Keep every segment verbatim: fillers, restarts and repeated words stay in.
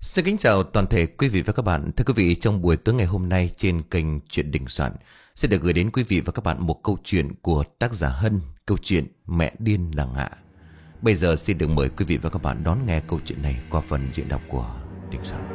Xin kính chào toàn thể quý vị và các bạn. Thưa quý vị, trong buổi tối ngày hôm nay trên kênh Chuyện Đình Soạn sẽ được gửi đến quý vị và các bạn một câu chuyện của tác giả Hân, câu chuyện Mẹ Điên Làng Hạ. Bây giờ xin được mời quý vị và các bạn đón nghe câu chuyện này qua phần diễn đọc của Đình Soạn.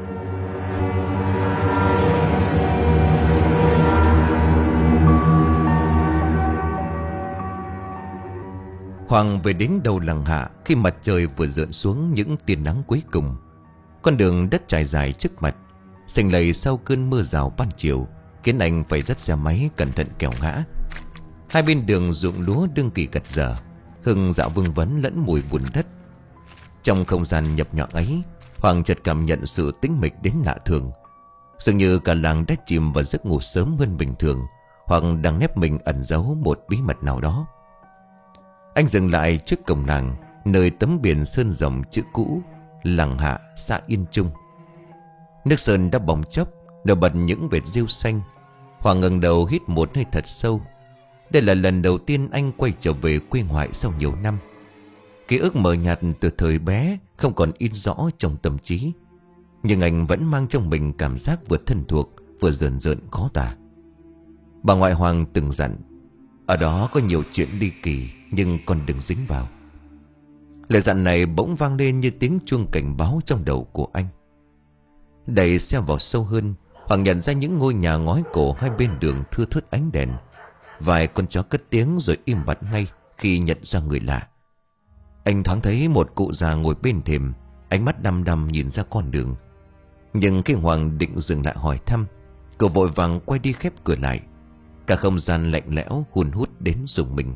Hoàng về đến đầu làng Hạ khi mặt trời vừa rượn xuống những tia nắng cuối cùng. Con đường đất trải dài trước mặt, xanh lầy sau cơn mưa rào ban chiều, khiến anh phải dắt xe máy cẩn thận kẻo ngã. Hai bên đường ruộng lúa đương kỳ gặt dở, hương dạo vương vấn lẫn mùi bùn đất. Trong không gian nhập nhọn ấy, Hoàng chợt cảm nhận sự tĩnh mịch đến lạ thường. Dường như cả làng đã chìm vào giấc ngủ sớm hơn bình thường, hoặc đang nép mình ẩn giấu một bí mật nào đó. Anh dừng lại trước cổng làng, nơi tấm biển sơn rồng chữ cũ Làng Hạ, xã Yên Trung. Nước sơn đã bong chóc, nổi bật những vệt rêu xanh. Hoàng ngẩng đầu hít một hơi thật sâu. Đây là lần đầu tiên anh quay trở về quê ngoại sau nhiều năm. Ký ức mờ nhạt từ thời bé không còn in rõ trong tâm trí, nhưng anh vẫn mang trong mình cảm giác vừa thân thuộc vừa rờn rợn khó tả. Bà ngoại Hoàng từng dặn, ở đó có nhiều chuyện ly kỳ, nhưng con đừng dính vào. Lời dặn này bỗng vang lên như tiếng chuông cảnh báo trong đầu của anh. Đẩy xe vào sâu hơn, Hoàng nhận ra những ngôi nhà ngói cổ hai bên đường thưa thớt ánh đèn. Vài con chó cất tiếng rồi im bặt ngay khi nhận ra người lạ. Anh thoáng thấy một cụ già ngồi bên thềm, ánh mắt đăm đăm nhìn ra con đường. Nhưng khi Hoàng định dừng lại hỏi thăm, cậu vội vàng quay đi khép cửa lại. Cả không gian lạnh lẽo hun hút đến rùng mình.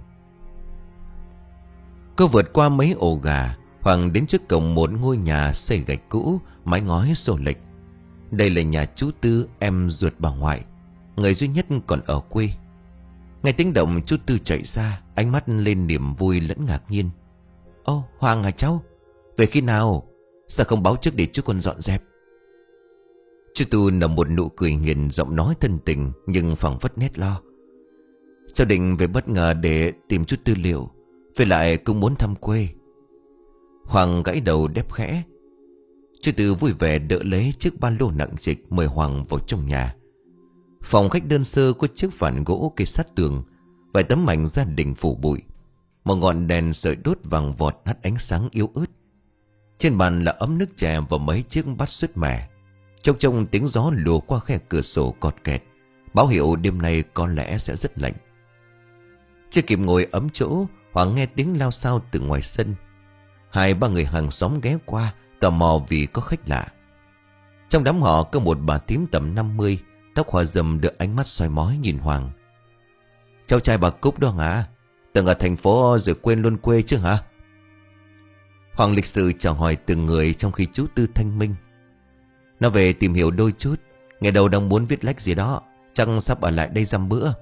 Cô vượt qua mấy ổ gà, Hoàng đến trước cổng một ngôi nhà xây gạch cũ, mái ngói xô lệch. Đây là nhà chú Tư, em ruột bà ngoại, người duy nhất còn ở quê. Nghe tiếng động, chú Tư chạy ra, ánh mắt lên niềm vui lẫn ngạc nhiên. Ô, Hoàng à cháu, về khi nào? Sao không báo trước để chú con dọn dẹp? Chú Tư nở một nụ cười hiền, giọng nói thân tình nhưng phảng phất nét lo. Cháu định về bất ngờ để tìm chút tư liệu, với lại cũng muốn thăm quê. Hoàng gãy đầu đáp khẽ. Chú Tư vui vẻ đỡ lấy chiếc ba lô nặng trịch, mời Hoàng vào trong nhà. Phòng khách đơn sơ có chiếc phản gỗ kê sát tường, vài tấm ảnh gia đình phủ bụi. Một ngọn đèn sợi đốt vàng vọt hắt ánh sáng yếu ớt. Trên bàn là ấm nước chè và mấy chiếc bát sứt mẻ. Trong trong tiếng gió lùa qua khe cửa sổ cọt kẹt, báo hiệu đêm nay có lẽ sẽ rất lạnh. Chưa kịp ngồi ấm chỗ, Hoàng nghe tiếng lao xao từ ngoài sân. Hai ba người hàng xóm ghé qua, tò mò vì có khách lạ. Trong đám họ có một bà thím tầm năm mươi, tóc hoa râm được ánh mắt soi mói nhìn Hoàng. Cháu trai bà Cúc đó hả? Từng ở thành phố rồi quên luôn quê chứ hả? Hoàng lịch sự chào hỏi từng người, trong khi chú Tư thanh minh. Nó về tìm hiểu đôi chút, ngày đầu đang muốn viết lách gì đó, chắc sắp ở lại đây dăm bữa.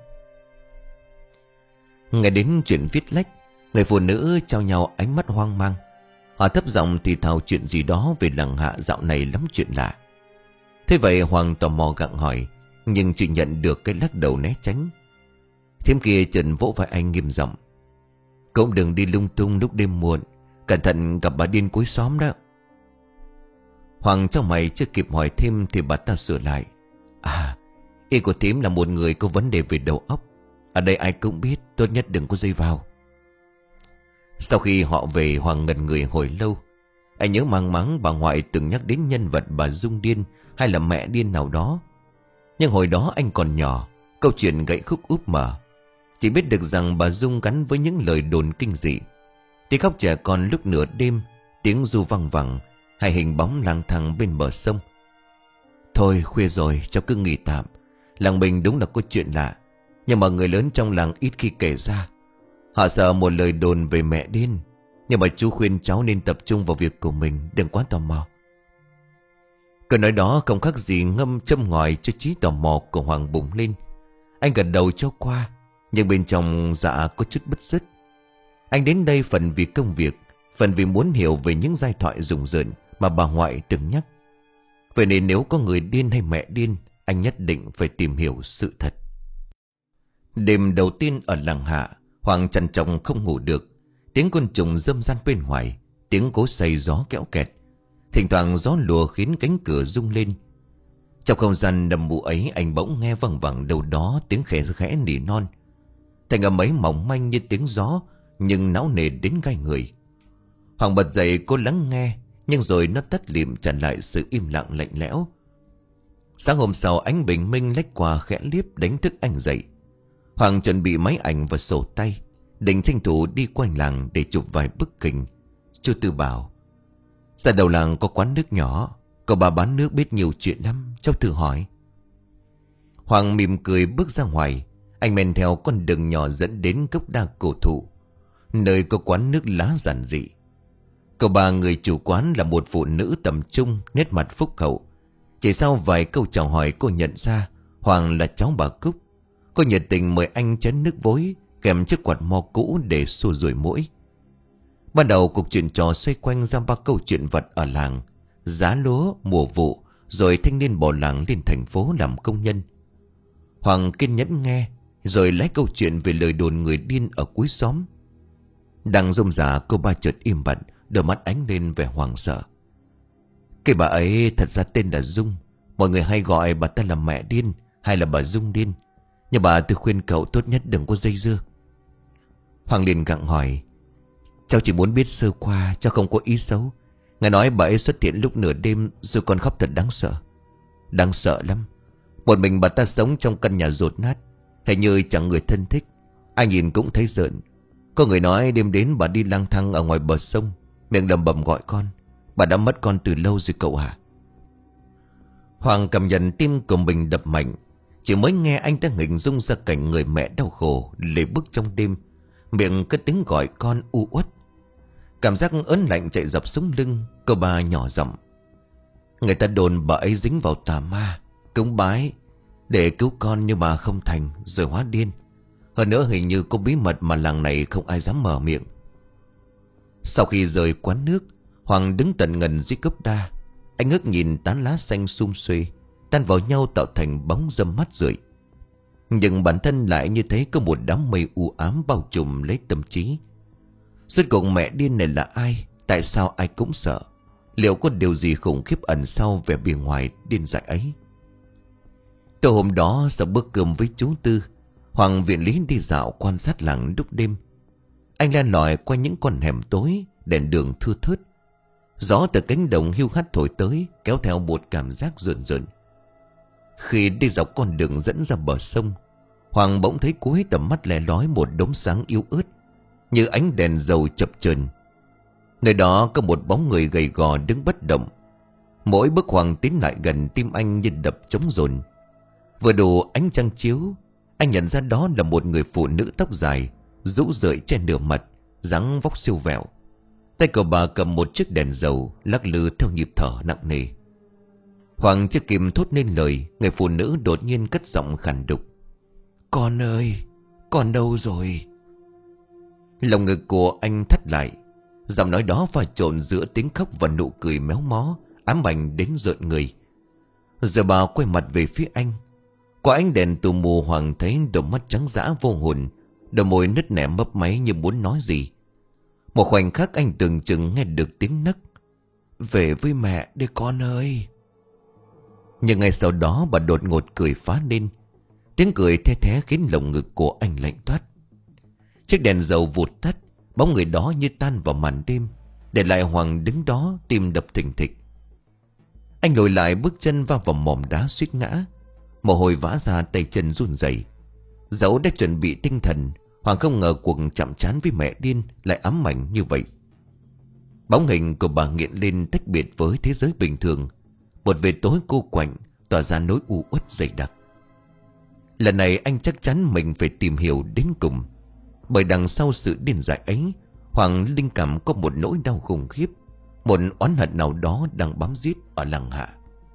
Nghe đến chuyện viết lách, người phụ nữ trao nhau ánh mắt hoang mang. Họ thấp giọng thì thào chuyện gì đó về làng Hạ dạo này lắm chuyện lạ. Thế vậy Hoàng tò mò gặng hỏi, nhưng chỉ nhận được cái lắc đầu né tránh. Thím kia trần vỗ vai anh nghiêm giọng. Cũng đừng đi lung tung lúc đêm muộn, cẩn thận gặp bà điên cuối xóm đó. Hoàng trong mày chưa kịp hỏi thêm thì bà ta sửa lại. À, ý của thím là một người có vấn đề về đầu óc. Ở đây ai cũng biết, tốt nhất đừng có dây vào. Sau khi họ về, Hoàng ngẩn người hồi lâu. Anh nhớ mang máng bà ngoại từng nhắc đến nhân vật bà Dung Điên hay là mẹ điên nào đó. Nhưng hồi đó anh còn nhỏ, câu chuyện gãy khúc úp mở. Chỉ biết được rằng bà Dung gắn với những lời đồn kinh dị. Tiếng khóc trẻ con lúc nửa đêm, tiếng ru văng vẳng, hay hình bóng lang thang bên bờ sông. Thôi khuya rồi, cháu cứ nghỉ tạm. Làng mình đúng là có chuyện lạ, nhưng mà người lớn trong làng ít khi kể ra. Họ sợ một lời đồn về mẹ điên. Nhưng mà chú khuyên cháu nên tập trung vào việc của mình, đừng quá tò mò. Câu nói đó không khác gì ngâm châm ngòi cho trí tò mò của Hoàng bùng lên. Anh gật đầu cho qua, nhưng bên trong dạ có chút bứt rứt. Anh đến đây phần vì công việc, phần vì muốn hiểu về những giai thoại rùng rợn mà bà ngoại từng nhắc. Vậy nên nếu có người điên hay mẹ điên, anh nhất định phải tìm hiểu sự thật. Đêm đầu tiên ở làng Hạ, Hoàng trằn trọc không ngủ được. Tiếng côn trùng râm ran bên ngoài, tiếng cối xay gió kéo kẹt. Thỉnh thoảng gió lùa khiến cánh cửa rung lên. Trong không gian đầm mù ấy, anh bỗng nghe văng vẳng đâu đó tiếng khẽ khẽ nỉ non. Thành âm ấy mỏng manh như tiếng gió, nhưng não nề đến gai người. Hoàng bật dậy cố lắng nghe, nhưng rồi nó tắt lịm trả lại sự im lặng lạnh lẽo. Sáng hôm sau, ánh bình minh lách qua khẽ liếp đánh thức anh dậy. Hoàng chuẩn bị máy ảnh và sổ tay, định tranh thủ đi quanh làng để chụp vài bức hình. Chú Tư bảo: ra đầu làng có quán nước nhỏ, cậu bà bán nước biết nhiều chuyện lắm, cháu thử hỏi. Hoàng mỉm cười bước ra ngoài. Anh men theo con đường nhỏ dẫn đến gốc đa cổ thụ, nơi có quán nước lá giản dị. Cậu bà người chủ quán là một phụ nữ tầm trung, nét mặt phúc hậu. Chỉ sau vài câu chào hỏi, cô nhận ra Hoàng là cháu bà Cúc. Cô nhiệt tình mời anh chén nước vối kèm chiếc quạt mo cũ để xua đuổi muỗi. Ban đầu cuộc chuyện trò xoay quanh ra ba câu chuyện vật ở làng: giá lúa, mùa vụ, rồi thanh niên bỏ làng lên thành phố làm công nhân. Hoàng kiên nhẫn nghe, rồi lấy câu chuyện về lời đồn người điên ở cuối xóm. Đang rôm rả, cô ba chợt im bặt, đôi mắt ánh lên vẻ hoảng sợ. Cái bà ấy thật ra tên là Dung. Mọi người hay gọi bà ta là mẹ điên hay là bà Dung điên. Nhưng bà tôi khuyên cậu tốt nhất đừng có dây dưa. Hoàng liền gặng hỏi: cháu chỉ muốn biết sơ qua, cháu không có ý xấu. Ngài nói bà ấy xuất hiện lúc nửa đêm rồi còn khóc thật đáng sợ. Đáng sợ lắm. Một mình bà ta sống trong căn nhà dột nát, hình như chẳng người thân thích. Ai nhìn cũng thấy rợn. Có người nói đêm đến bà đi lang thang ở ngoài bờ sông, miệng lầm bầm gọi con. Bà đã mất con từ lâu rồi cậu hả? Hoàng cảm nhận tim của mình đập mạnh. Chỉ mới nghe anh đã hình dung ra cảnh người mẹ đau khổ lê bước trong đêm, miệng cất tiếng gọi con u uất. Cảm giác ớn lạnh chạy dọc sống lưng. Cô bà nhỏ giọng: người ta đồn bà ấy dính vào tà ma, cúng bái để cứu con nhưng mà không thành, rồi hóa điên. Hơn nữa hình như có bí mật mà làng này không ai dám mở miệng. Sau khi rời quán nước, Hoàng đứng tận ngần dưới gốc đa. Anh ngước nhìn tán lá xanh sum xuê tan vào nhau tạo thành bóng râm mắt rượi. Nhưng bản thân lại như thấy có một đám mây u ám bao trùm lấy tâm trí. Rốt cuộc mẹ điên này là ai? Tại sao ai cũng sợ? Liệu có điều gì khủng khiếp ẩn sau vẻ bề ngoài điên dại ấy? Tối hôm đó sau bữa cơm với chú Tư, Hoàng viện lý đi dạo quan sát làng lúc đêm. Anh len lỏi qua những con hẻm tối, đèn đường thưa thớt. Gió từ cánh đồng hiu hắt thổi tới, kéo theo một cảm giác rợn rợn. Khi đi dọc con đường dẫn ra bờ sông, Hoàng bỗng thấy cuối tầm mắt lẻ lói một đốm sáng yếu ớt, như ánh đèn dầu chập chờn. Nơi đó có một bóng người gầy gò đứng bất động. Mỗi bước Hoàng tiến lại gần, tim anh như đập trống dồn. Vừa đủ ánh trăng chiếu, anh nhận ra đó là một người phụ nữ tóc dài, rũ rượi trên nửa mặt, dáng vóc siêu vẹo. Tay cậu bà cầm một chiếc đèn dầu, lắc lư theo nhịp thở nặng nề. Hoàng chưa kịp thốt nên lời, người phụ nữ đột nhiên cất giọng khàn đục: con ơi, con đâu rồi? Lòng ngực của anh thắt lại. Giọng nói đó pha trộn giữa tiếng khóc và nụ cười méo mó, ám ảnh đến rợn người. Giờ bà quay mặt về phía anh. Qua ánh đèn tù mù, Hoàng thấy đôi mắt trắng dã vô hồn, đôi môi nứt nẻ mấp máy như muốn nói gì. Một khoảnh khắc anh tưởng chừng nghe được tiếng nấc: về với mẹ đi con ơi. Nhưng ngay sau đó bà đột ngột cười phá lên. Tiếng cười the thé khiến lồng ngực của anh lạnh toát. Chiếc đèn dầu vụt tắt, bóng người đó như tan vào màn đêm, để lại Hoàng đứng đó tim đập thình thịch. Anh lùi lại bước chân va vào mỏm đá suýt ngã. Mồ hôi vã ra, tay chân run rẩy. Dẫu đã chuẩn bị tinh thần, Hoàng không ngờ cuộc chạm trán với mẹ điên lại ám ảnh như vậy. Bóng hình của bà nghiện lên tách biệt với thế giới bình thường. Một vệt tối cô quạnh tỏa ra nỗi u uất dày đặc. Lần này anh chắc chắn mình phải tìm hiểu đến cùng. Bởi đằng sau sự điên dại ấy, Hoàng linh cảm có một nỗi đau khủng khiếp, một oán hận nào đó đang bám giết ở làng hạ.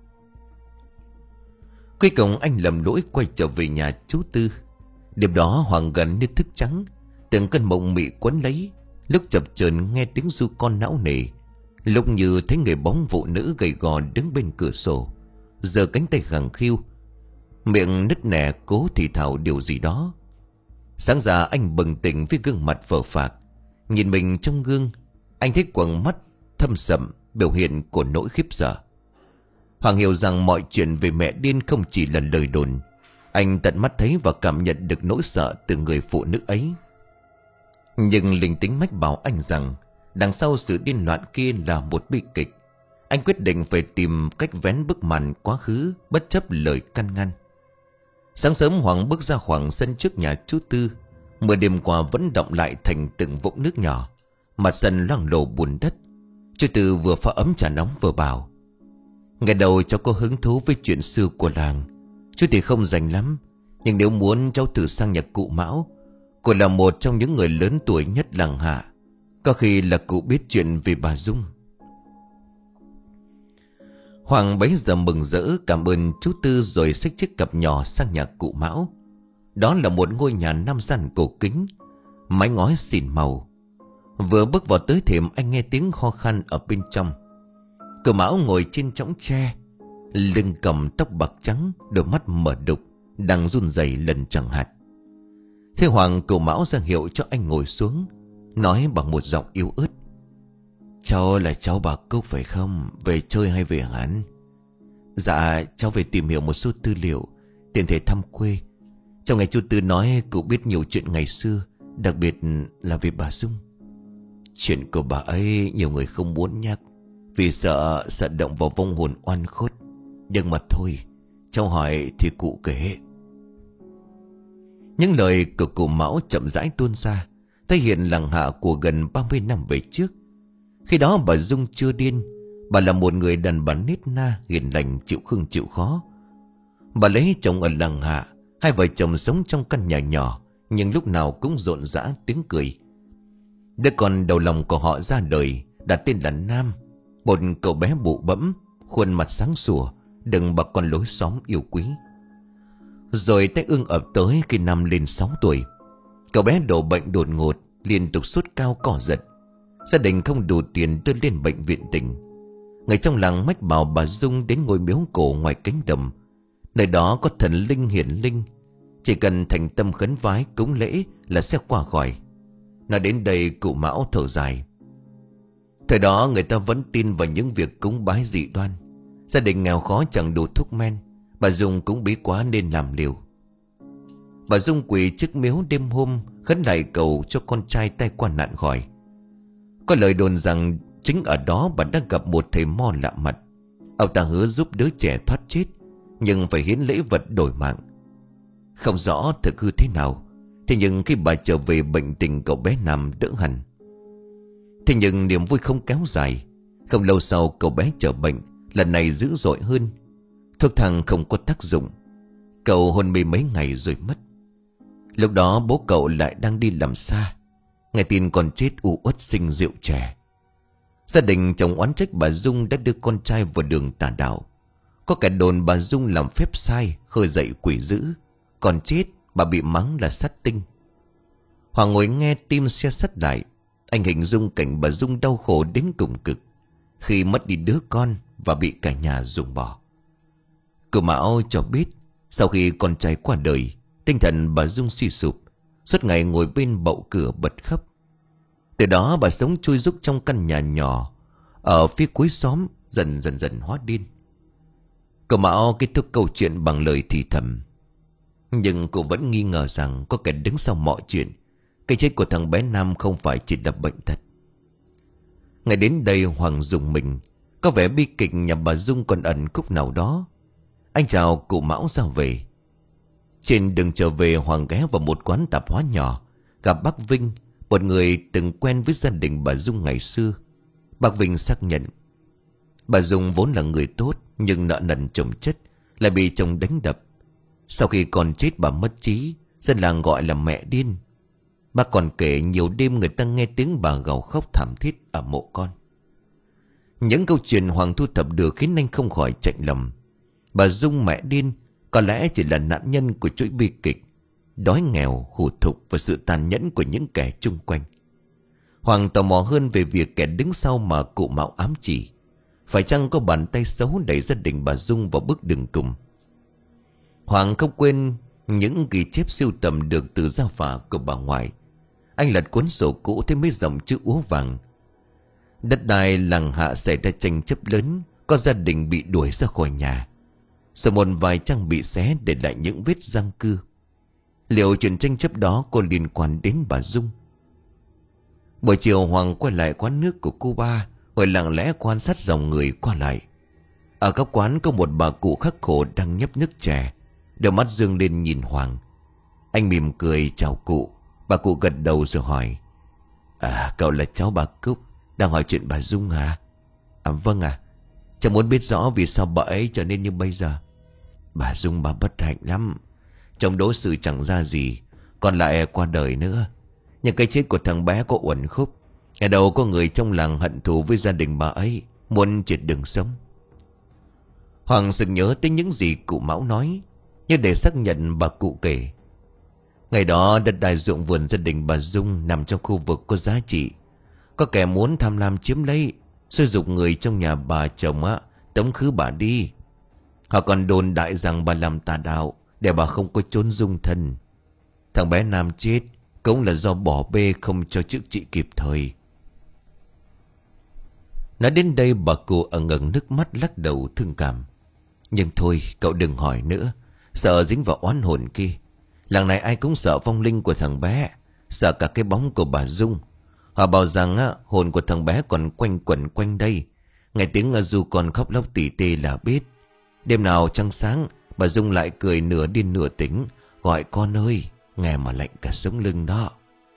Cuối cùng anh lầm lỗi quay trở về nhà chú Tư. Đêm đó Hoàng gần như thức trắng, từng cơn mộng mị quấn lấy. Lúc chập chờn nghe tiếng ru con não nề, lúc như thấy người bóng phụ nữ gầy gò đứng bên cửa sổ, giơ cánh tay khẳng khiu, miệng nứt nẻ cố thì thào điều gì đó. Sáng ra anh bừng tỉnh với gương mặt phờ phạc. Nhìn mình trong gương, anh thấy quầng mắt thâm sậm biểu hiện của nỗi khiếp sợ. Hoàng hiểu rằng mọi chuyện về mẹ điên không chỉ là lời đồn. Anh tận mắt thấy và cảm nhận được nỗi sợ từ người phụ nữ ấy. Nhưng linh tính mách bảo anh rằng đằng sau sự điên loạn kia là một bi kịch. Anh quyết định phải tìm cách vén bức màn quá khứ, bất chấp lời can ngăn. Sáng sớm Hoàng bước ra khoảng sân trước nhà chú Tư. Mưa đêm qua vẫn đọng lại thành từng vũng nước nhỏ. Mặt sân loang lổ bùn đất. Chú Tư vừa pha ấm trà nóng vừa bảo: ngày đầu cháu có hứng thú với chuyện xưa của làng. Chú thì không rành lắm, nhưng nếu muốn cháu thử sang nhà cụ Mão. Cụ là một trong những người lớn tuổi nhất làng Hạ. Có khi là cụ biết chuyện về bà Dung. Hoàng bấy giờ mừng rỡ cảm ơn chú Tư, rồi xách chiếc cặp nhỏ sang nhà cụ Mão. Đó là một ngôi nhà năm gian cổ kính, mái ngói xỉn màu. Vừa bước vào tới thềm, anh nghe tiếng ho khan ở bên trong. Cụ Mão ngồi trên chõng tre, lưng cầm tóc bạc trắng, đôi mắt mở đục, đang run rẩy lần chẳng hạt. Thế Hoàng cụ Mão ra hiệu cho anh ngồi xuống, nói bằng một giọng yếu ớt: cháu là cháu bà Cúc phải không? Về chơi hay về ngắn? Dạ, cháu về tìm hiểu một số tư liệu, tiện thể thăm quê. Trong ngày chú Tư nói cụ biết nhiều chuyện ngày xưa, đặc biệt là về bà Dung. Chuyện của bà ấy nhiều người không muốn nhắc, vì sợ sợ động vào vong hồn oan khuất. Nhưng mà thôi, cháu hỏi thì cụ kể. Những lời của cụ Mão chậm rãi tuôn ra, thể hiện làng Hạ của gần ba mươi năm về trước. Khi đó bà Dung chưa điên. Bà là một người đàn bà nết na, hiền lành, chịu khưng chịu khó. Bà lấy chồng ở làng Hạ. Hai vợ chồng sống trong căn nhà nhỏ, nhưng lúc nào cũng rộn rã tiếng cười. Đứa con đầu lòng của họ ra đời, đặt tên là Nam. Một cậu bé bụ bẫm, khuôn mặt sáng sủa, đừng bà con lối xóm yêu quý. Rồi tai ương ập tới khi Nam lên sáu tuổi. Cậu bé đổ bệnh đột ngột, liên tục sốt cao cỏ giật. Gia đình không đủ tiền đưa lên bệnh viện tỉnh. Người trong làng mách bảo bà Dung đến ngôi miếu cổ ngoài cánh đồng. Nơi đó có thần linh hiển linh, chỉ cần thành tâm khấn vái cúng lễ là sẽ qua khỏi. Nói đến đây cụ Mão thở dài. Thời đó người ta vẫn tin vào những việc cúng bái dị đoan. Gia đình nghèo khó chẳng đủ thuốc men, bà Dung cũng bí quá nên làm liều. Bà Dung quỳ trước miếu đêm hôm, khấn lại cầu cho con trai tai qua nạn khỏi. Có lời đồn rằng chính ở đó bà đang gặp một thầy mo lạ mặt. Ông ta hứa giúp đứa trẻ thoát chết, nhưng phải hiến lễ vật đổi mạng. Không rõ thực hư thế nào, thế nhưng khi bà trở về, bệnh tình cậu bé Nam đỡ hẳn. Thế nhưng niềm vui không kéo dài. Không lâu sau cậu bé trở bệnh, lần này dữ dội hơn. Thuốc thang không có tác dụng, cậu hôn mê mấy ngày rồi mất. Lúc đó bố cậu lại đang đi làm xa, nghe tin con chết u uất sinh rượu chè. Gia đình chồng oán trách bà Dung đã đưa con trai vào đường tà đạo. Có kẻ đồn bà Dung làm phép sai, khơi dậy quỷ dữ. Còn chết bà bị mắng là sát tinh. Hoàng ngồi nghe tim xe sắt lại. Anh hình dung cảnh bà Dung đau khổ đến cùng cực khi mất đi đứa con và bị cả nhà ruồng bỏ. Cụ Mão cho biết sau khi con trai qua đời, tinh thần bà Dung suy sụp, suốt ngày ngồi bên bậu cửa bật khóc. Từ đó bà sống chui rúc trong căn nhà nhỏ ở phía cuối xóm, dần dần dần hóa điên. Cụ Mão kết thúc câu chuyện bằng lời thì thầm. Nhưng cô vẫn nghi ngờ rằng có kẻ đứng sau mọi chuyện. Cái chết của thằng bé Nam không phải chỉ là bệnh tật. Ngày đến đây Hoàng dùng mình. Có vẻ bi kịch nhà bà Dung còn ẩn khúc nào đó. Anh chào cụ Mão ra về. Trên đường trở về, Hoàng ghé vào một quán tạp hóa nhỏ, gặp bác Vinh, một người từng quen với gia đình bà Dung ngày xưa. Bác Vinh xác nhận bà Dung vốn là người tốt, nhưng nợ nần chồng chất, lại bị chồng đánh đập. Sau khi con chết bà mất trí, dân làng gọi là mẹ điên. Bác còn kể nhiều đêm người ta nghe tiếng bà gào khóc thảm thiết ở mộ con. Những câu chuyện Hoàng thu thập được khiến anh không khỏi chạnh lòng. Bà Dung mẹ điên có lẽ chỉ là nạn nhân của chuỗi bi kịch đói nghèo, hủ thục và sự tàn nhẫn của những kẻ chung quanh. Hoàng tò mò hơn về việc kẻ đứng sau mà cụ Mão ám chỉ. Phải chăng có bàn tay xấu đẩy gia đình bà Dung vào bước đường cùng? Hoàng không quên những ghi chép sưu tầm được từ gia phả của bà ngoại. Anh lật cuốn sổ cũ thấy mấy dòng chữ úa vàng. Đất đai làng Hạ xảy ra tranh chấp lớn, có gia đình bị đuổi ra khỏi nhà, rồi một vài trang bị xé để lại những vết răng cưa. Liệu chuyện tranh chấp đó có liên quan đến bà Dung? Buổi chiều Hoàng quay lại quán nước của cô ba, ngồi lặng lẽ quan sát dòng người qua lại. Ở các quán có một bà cụ khắc khổ đang nhấp nước chè, đôi mắt dương lên nhìn Hoàng. Anh mỉm cười chào cụ. Bà cụ gật đầu rồi hỏi: À, cậu là cháu bà Cúc, đang hỏi chuyện bà Dung hả? À vâng ạ. Cháu muốn biết rõ vì sao bà ấy trở nên như bây giờ. Bà Dung bà bất hạnh lắm, chồng đối xử chẳng ra gì, còn lại qua đời nữa. Nhưng cái chết của thằng bé có uẩn khúc. Ngày đầu có người trong làng hận thù với gia đình bà ấy, muốn triệt đường sống. Hoàng sực nhớ tới những gì cụ Mão nói, như để xác nhận bà cụ kể. Ngày đó đất đai ruộng vườn gia đình bà Dung nằm trong khu vực có giá trị. Có kẻ muốn tham lam chiếm lấy, sử dụng người trong nhà bà chồng á, tống khứ bà đi. Họ còn đồn đại rằng bà làm tà đạo để bà không có chốn dung thân. Thằng bé Nam chết cũng là do bỏ bê không cho chữa trị kịp thời. Nói đến đây bà cụ ẩn ngẩn nước mắt lắc đầu thương cảm. Nhưng thôi cậu đừng hỏi nữa, sợ dính vào oán hồn kia. Làng này ai cũng sợ vong linh của thằng bé, sợ cả cái bóng của bà Dung. Họ bảo rằng á, hồn của thằng bé còn quanh quẩn quanh đây. Nghe tiếng dù còn khóc lóc tỉ tê là biết. Đêm nào trăng sáng, bà Dung lại cười nửa điên nửa tỉnh, gọi con ơi, nghe mà lạnh cả sống lưng đó.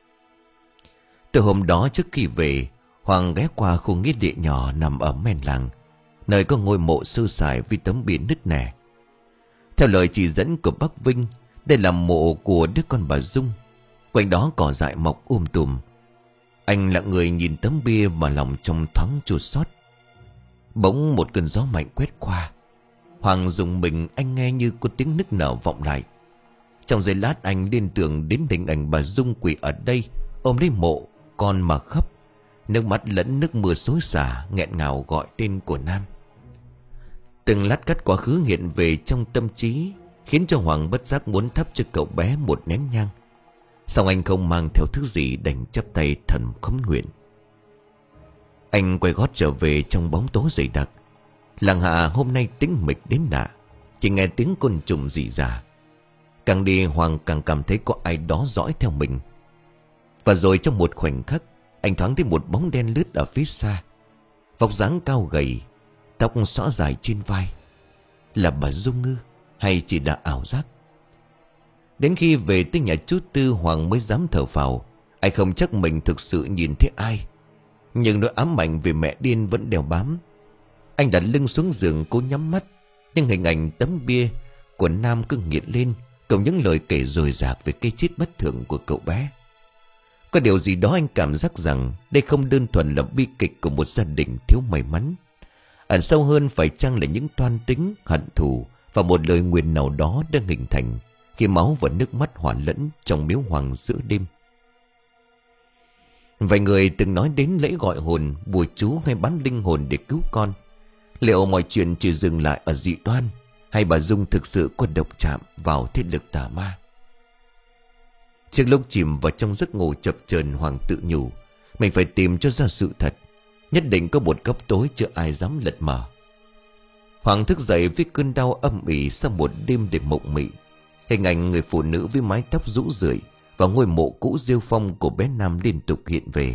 Từ hôm đó trước khi về, Hoàng ghé qua khu nghĩa địa nhỏ nằm ở men làng, nơi có ngôi mộ sơ sài với tấm biển nứt nẻ. Theo lời chỉ dẫn của bác Vinh, đây là mộ của đứa con bà Dung. Quanh đó cỏ dại mọc um tùm. Anh lặng người nhìn tấm bia mà lòng trong thoáng chua xót. Bỗng một cơn gió mạnh quét qua. Hoàng dùng mình, anh nghe như có tiếng nức nở vọng lại. Trong giây lát anh liên tưởng đến hình ảnh bà Dung quỳ ở đây, ôm lấy mộ con mà khóc. Nước mắt lẫn nước mưa xối xả, nghẹn ngào gọi tên của Nam. Từng lát cắt quá khứ hiện về trong tâm trí, khiến cho Hoàng bất giác muốn thắp cho cậu bé một nén nhang. Xong anh không mang theo thứ gì, đành chắp tay thầm khấn nguyện. Anh quay gót trở về trong bóng tối dày đặc. Làng Hạ hôm nay tĩnh mịch đến lạ, chỉ nghe tiếng côn trùng rỉ rả. Càng đi Hoàng càng cảm thấy có ai đó dõi theo mình. Và rồi trong một khoảnh khắc, anh thoáng thấy một bóng đen lướt ở phía xa. Vóc dáng cao gầy, tóc xõa dài trên vai. Là bà Dung ư, hay chỉ là ảo giác? Đến khi về tới nhà chú Tư, Hoàng mới dám thở phào. Anh không chắc mình thực sự nhìn thấy ai, nhưng nỗi ám ảnh về mẹ điên vẫn đeo bám. Anh đặt lưng xuống giường cố nhắm mắt, nhưng hình ảnh tấm bia của Nam cứ nghiện lên, cùng những lời kể dồi dạc về cái chết bất thường của cậu bé. Có điều gì đó anh cảm giác rằng đây không đơn thuần là bi kịch của một gia đình thiếu may mắn. Ẩn sâu hơn phải chăng là những toan tính, hận thù và một lời nguyền nào đó đang hình thành khi máu và nước mắt hòa lẫn trong miếu hoang giữa đêm. Vài người từng nói đến lễ gọi hồn, bùa chú hay bán linh hồn để cứu con. Liệu mọi chuyện chỉ dừng lại ở dị đoan, hay bà Dung thực sự có độc chạm vào thế lực tà ma? Trước lúc chìm vào trong giấc ngủ chập chờn, Hoàng tự nhủ mình phải tìm cho ra sự thật. Nhất định có một góc tối chưa ai dám lật mở. Hoàng thức dậy với cơn đau âm ỉ sau một đêm để mộng mị. Hình ảnh người phụ nữ với mái tóc rũ rượi và ngôi mộ cũ rêu phong của bé Nam liên tục hiện về.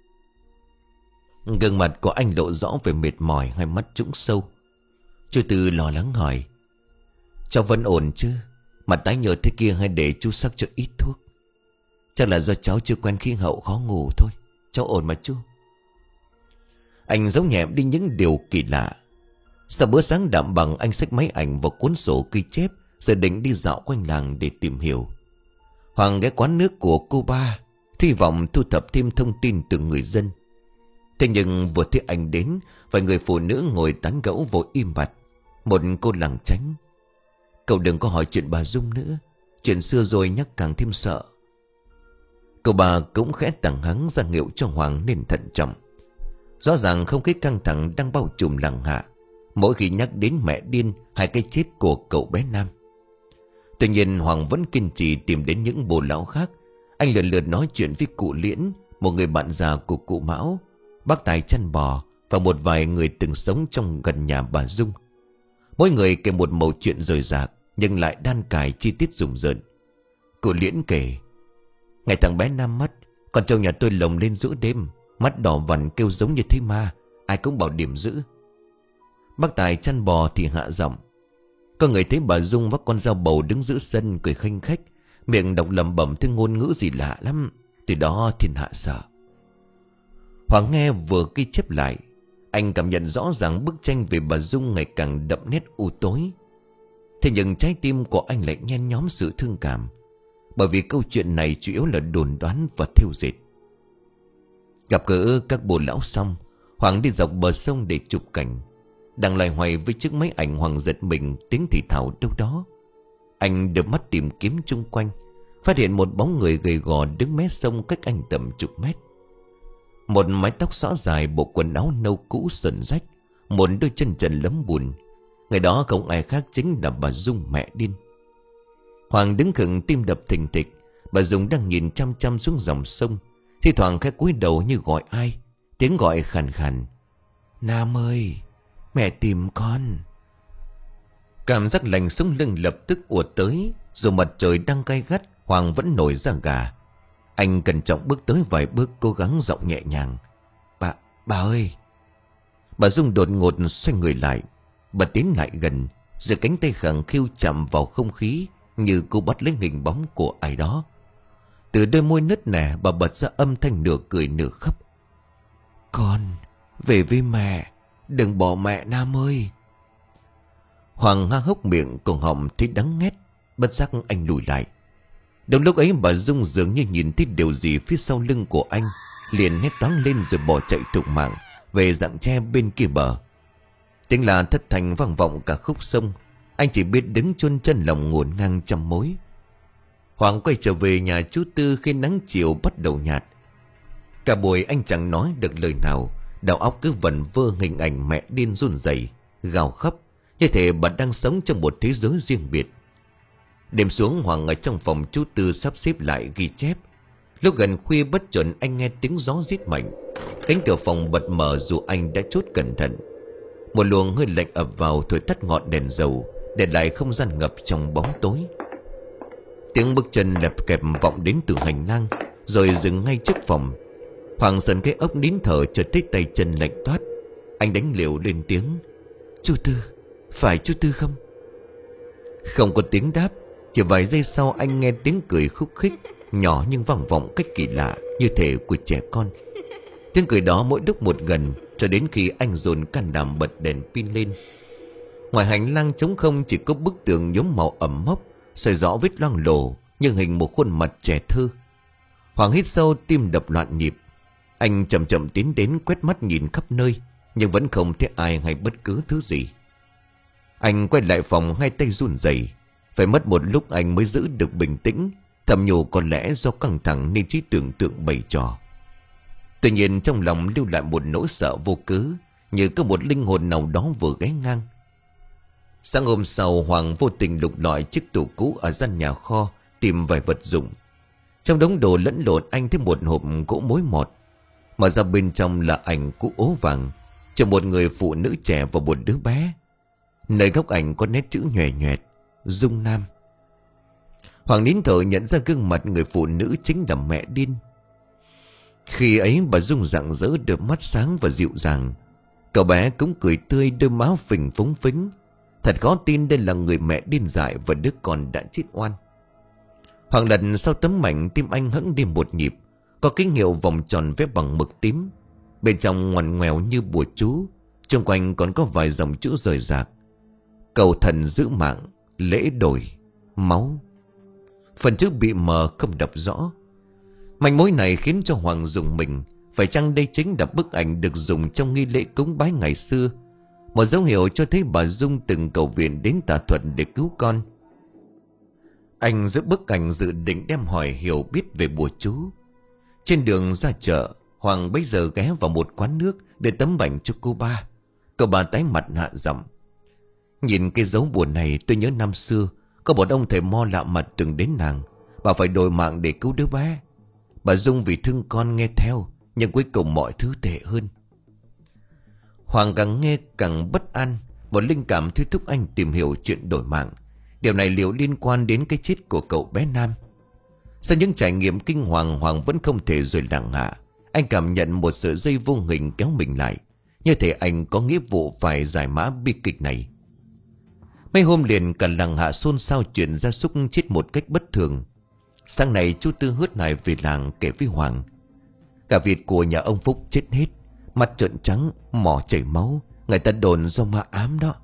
Gương mặt của anh lộ rõ về mệt mỏi, hai mắt trũng sâu. Chú Tư lo lắng hỏi: cháu vẫn ổn chứ? Mặt tái nhợt thế kia hay để chú sắc cho ít thuốc? Chắc là do cháu chưa quen khí hậu khó ngủ thôi. Cháu ổn mà chú. Anh giấu nhẹm đi những điều kỳ lạ. Sau bữa sáng đạm bằng, anh xách máy ảnh và cuốn sổ ghi chép, rồi định đi dạo quanh làng để tìm hiểu. Hoàng ghé quán nước của cô ba, hy vọng thu thập thêm thông tin từ người dân. Thế nhưng vừa thấy anh đến, vài người phụ nữ ngồi tán gẫu vội im bặt. Một cô làng tránh: cậu đừng có hỏi chuyện bà Dung nữa, chuyện xưa rồi nhắc càng thêm sợ. Cậu bà cũng khẽ tặng hắng ra hiệu cho Hoàng nên thận trọng. Rõ ràng không khí căng thẳng đang bao trùm làng Hạ mỗi khi nhắc đến mẹ điên hay cái chết của cậu bé Nam. Tuy nhiên Hoàng vẫn kiên trì tìm đến những bồ lão khác. Anh lần lượt nói chuyện với cụ Liễn, một người bạn già của cụ Mão, bác Tài chăn bò và một vài người từng sống trong gần nhà bà Dung. Mỗi người kể một mẩu chuyện rời rạc, nhưng lại đan cài chi tiết rùng rợn. Cô Liễn kể: ngày thằng bé Nam mất, con trâu nhà tôi lồng lên giữa đêm, mắt đỏ vằn kêu giống như thấy ma, ai cũng bảo điểm dữ. Bác Tài chăn bò thì hạ giọng: có người thấy bà Dung vác con dao bầu đứng giữa sân cười khanh khách, miệng đọc lẩm bẩm thứ ngôn ngữ gì lạ lắm. Từ đó thiên hạ sợ. Hoàng nghe vừa ghi chép lại, anh cảm nhận rõ ràng bức tranh về bà Dung ngày càng đậm nét u tối. Thế nhưng trái tim của anh lại nhen nhóm sự thương cảm, bởi vì câu chuyện này chủ yếu là đồn đoán và thêu dệt. Gặp gỡ các bồ lão xong, Hoàng đi dọc bờ sông để chụp cảnh. Đang loay hoay với chiếc máy ảnh, Hoàng giật mình tiếng thì thào đâu đó. Anh đưa mắt tìm kiếm chung quanh, phát hiện một bóng người gầy gò đứng mé sông cách anh tầm chục mét. Một mái tóc xõa dài, bộ quần áo nâu cũ sờn rách, một đôi chân trần lấm bùn. Người đó không ai khác chính là bà Dung, mẹ điên. Hoàng đứng khựng, tim đập thình thịch. Bà Dung đang nhìn chăm chăm xuống dòng sông, thi thoảng khẽ cúi đầu như gọi ai. Tiếng gọi khàn khàn: Nam ơi, mẹ tìm con. Cảm giác lạnh sống lưng lập tức ùa tới. Dù mặt trời đang gay gắt, Hoàng vẫn nổi da gà. Anh cẩn trọng bước tới vài bước, cố gắng giọng nhẹ nhàng: Bà, bà ơi. Bà Dung đột ngột xoay người lại. Bà tiến lại gần, giơ cánh tay khẳng khiu chạm vào không khí, như cô bắt lấy hình bóng của ai đó. Từ đôi môi nứt nẻ, bà bật ra âm thanh nửa cười nửa khóc: Con, về với mẹ, đừng bỏ mẹ Nam ơi. Hoàng há hốc miệng, cổ họng thấy đắng nghét. Bất giác anh lùi lại. Đúng lúc ấy bà Dung dường như nhìn thấy điều gì phía sau lưng của anh, liền hét toáng lên rồi bỏ chạy thục mạng về rặng tre bên kia bờ. Tiếng là thất thanh vang vọng cả khúc sông. Anh chỉ biết đứng chôn chân lòng ngổn ngang trăm mối. Hoàng quay trở về nhà chú Tư khi nắng chiều bắt đầu nhạt. Cả buổi anh chẳng nói được lời nào, đầu óc cứ vẩn vơ hình ảnh mẹ điên run rẩy, gào khóc, như thể bà đang sống trong một thế giới riêng biệt. Đêm xuống, Hoàng ở trong phòng chú Tư sắp xếp lại ghi chép. Lúc gần khuya bất chợt anh nghe tiếng gió rít mạnh. Cánh cửa phòng bật mở dù anh đã chốt cẩn thận. Một luồng hơi lạnh ập vào thổi tắt ngọn đèn dầu, để lại không gian ngập trong bóng tối. Tiếng bước chân lẹp kẹp vọng đến từ hành lang, rồi dừng ngay trước phòng. Hoàng sần cái ốc nín thở, chợt thấy tay chân lạnh toát. Anh đánh liều lên tiếng: Chú Tư, phải chú Tư không? Không có tiếng đáp. Chỉ vài giây sau anh nghe tiếng cười khúc khích, nhỏ nhưng vang vọng cách kỳ lạ, như thể của trẻ con. Tiếng cười đó mỗi lúc một gần, cho đến khi anh dồn can đảm bật đèn pin lên. Ngoài hành lang trống không chỉ có bức tường nhuốm màu ẩm mốc, soi rõ vết loang lổ như hình một khuôn mặt trẻ thơ. Hoàng hít sâu, tim đập loạn nhịp. Anh chậm chậm tiến đến, quét mắt nhìn khắp nơi, nhưng vẫn không thấy ai hay bất cứ thứ gì. Anh quay lại phòng, hai tay run rẩy. Phải mất một lúc anh mới giữ được bình tĩnh, thầm nhủ có lẽ do căng thẳng nên trí tưởng tượng bày trò. Tuy nhiên trong lòng lưu lại một nỗi sợ vô cớ, như có một linh hồn nào đó vừa ghé ngang. Sáng hôm sau, Hoàng vô tình lục lọi chiếc tủ cũ ở gian nhà kho, tìm vài vật dụng. Trong đống đồ lẫn lộn, anh thấy một hộp gỗ mối mọt. Mở ra bên trong là ảnh cũ ố vàng, cho một người phụ nữ trẻ và một đứa bé. Nơi góc ảnh có nét chữ nhòe nhòe: Dung Nam. Hoàng nín thở nhận ra gương mặt người phụ nữ chính là mẹ điên. Khi ấy bà Dung rạng rỡ, đôi mắt sáng và dịu dàng. Cậu bé cũng cười tươi, đôi má phình phúng phính. Thật khó tin đây là người mẹ điên dại và đứa con đã chết oan. Hoàng lần sau tấm ảnh, tim anh hững đi một nhịp. Có ký hiệu vòng tròn vẽ bằng mực tím, bên trong ngoằn ngoèo như bùa chú. Xung quanh còn có vài dòng chữ rời rạc: Cầu thần giữ mạng, lễ đổi, máu. Phần chữ bị mờ không đọc rõ. Manh mối này khiến cho Hoàng rùng mình. Phải chăng đây chính là bức ảnh được dùng trong nghi lễ cúng bái ngày xưa, một dấu hiệu cho thấy bà Dung từng cầu viện đến tà thuật để cứu con. Anh giữ bức ảnh dự định đem hỏi hiểu biết về bùa chú. Trên đường ra chợ, Hoàng bấy giờ ghé vào một quán nước để tấm bảnh cho cô ba. Cậu ba tái mặt hạ giọng: Nhìn cái dấu bùa này tôi nhớ năm xưa có một ông thầy mo lạ mặt từng đến nàng, bảo phải đổi mạng để cứu đứa bé. Bà Dung vì thương con nghe theo, Nhưng cuối cùng mọi thứ tệ hơn. Hoàng càng nghe càng bất an. Một linh cảm thôi thúc anh tìm hiểu chuyện đổi mạng. Điều này liệu liên quan đến cái chết của cậu bé Nam? Sau những trải nghiệm kinh hoàng, Hoàng vẫn không thể rồi lặng hạ. Anh cảm nhận một sợi dây vô hình kéo mình lại, như thể anh có nghĩa vụ phải giải mã bi kịch này. Mấy hôm liền cả làng Hạ xôn xao chuyện gia súc chết một cách bất thường. Sáng nay chú Tư hớt hải về làng kể với Hoàng. Cả vịt của nhà ông Phúc chết hết, mặt trợn trắng, mỏ chảy máu. Người ta đồn do ma ám đó.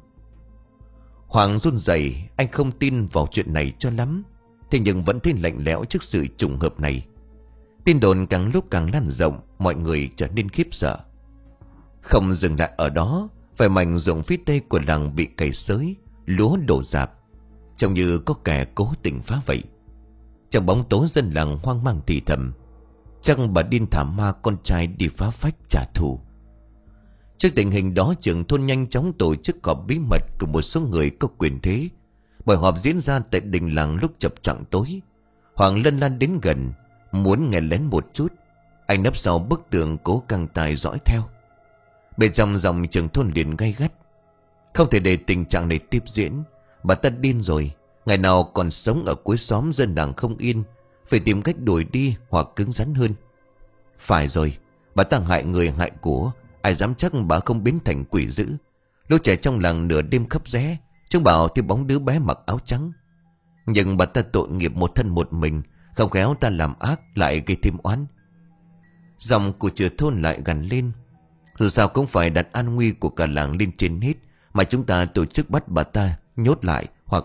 Hoàng run rẩy, anh không tin vào chuyện này cho lắm. Thế nhưng vẫn thấy lạnh lẽo trước sự trùng hợp này. Tin đồn càng lúc càng lan rộng, mọi người trở nên khiếp sợ. Không dừng lại ở đó, vài mảnh ruộng phía tây của làng bị cày xới, lúa đổ rạp, trông như có kẻ cố tình phá vậy. Trong bóng tối dân làng hoang mang thì thầm, chắc bà điên thả ma con trai đi phá phách trả thù. Trước tình hình đó, trưởng thôn nhanh chóng tổ chức họp bí mật cùng một số người có quyền thế. Buổi họp diễn ra tại đình làng lúc chập choạng tối. Hoàng lân lan đến gần, muốn nghe lén một chút. Anh nấp sau bức tường cố căng tai dõi theo. Bên trong dòng trưởng thôn liền gay gắt, không thể để tình trạng này tiếp diễn. Bà ta điên rồi. Ngày nào còn sống ở cuối xóm, dân làng không yên, phải tìm cách đuổi đi hoặc cứng rắn hơn. Phải rồi, bà ta hại người hại của, ai dám chắc bà không biến thành quỷ dữ. Lúc trẻ trong làng nửa đêm khắp ré, chúng bảo thấy bóng đứa bé mặc áo trắng. Nhưng bà ta tội nghiệp một thân một mình, không khéo ta làm ác lại gây thêm oán. Dòng của chửa thôn lại gằn lên, dù sao cũng phải đặt an nguy của cả làng lên trên hết, mà chúng ta tổ chức bắt bà ta nhốt lại hoặc...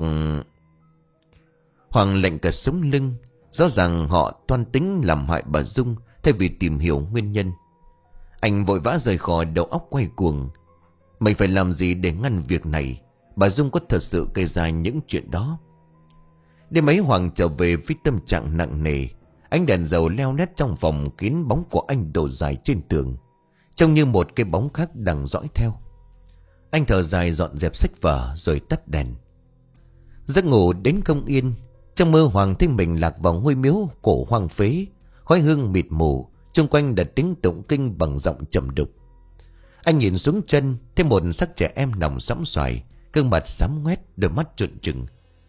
Hoàng lạnh cả sống lưng. Rõ ràng họ toan tính làm hại bà Dung thay vì tìm hiểu nguyên nhân. Anh vội vã rời khỏi, đầu óc quay cuồng. Mình phải làm gì để ngăn việc này? Bà Dung có thật sự gây ra những chuyện đó? Đêm ấy Hoàng trở về với tâm trạng nặng nề. Ánh đèn dầu leo lét trong phòng khiến bóng của anh đổ dài trên tường, trông như một cái bóng khác đang dõi theo. Anh thở dài dọn dẹp sách vở rồi tắt đèn. Giấc ngủ đến không yên. Trong mơ Hoàng thấy mình lạc vào ngôi miếu cổ hoang phế, khói hương mịt mù, xung quanh đặt tiếng tụng kinh bằng giọng trầm đục. Anh nhìn xuống chân, thấy một xác trẻ em nằm sõng xoài, gương mặt xám ngoét, đôi mắt trợn trừng.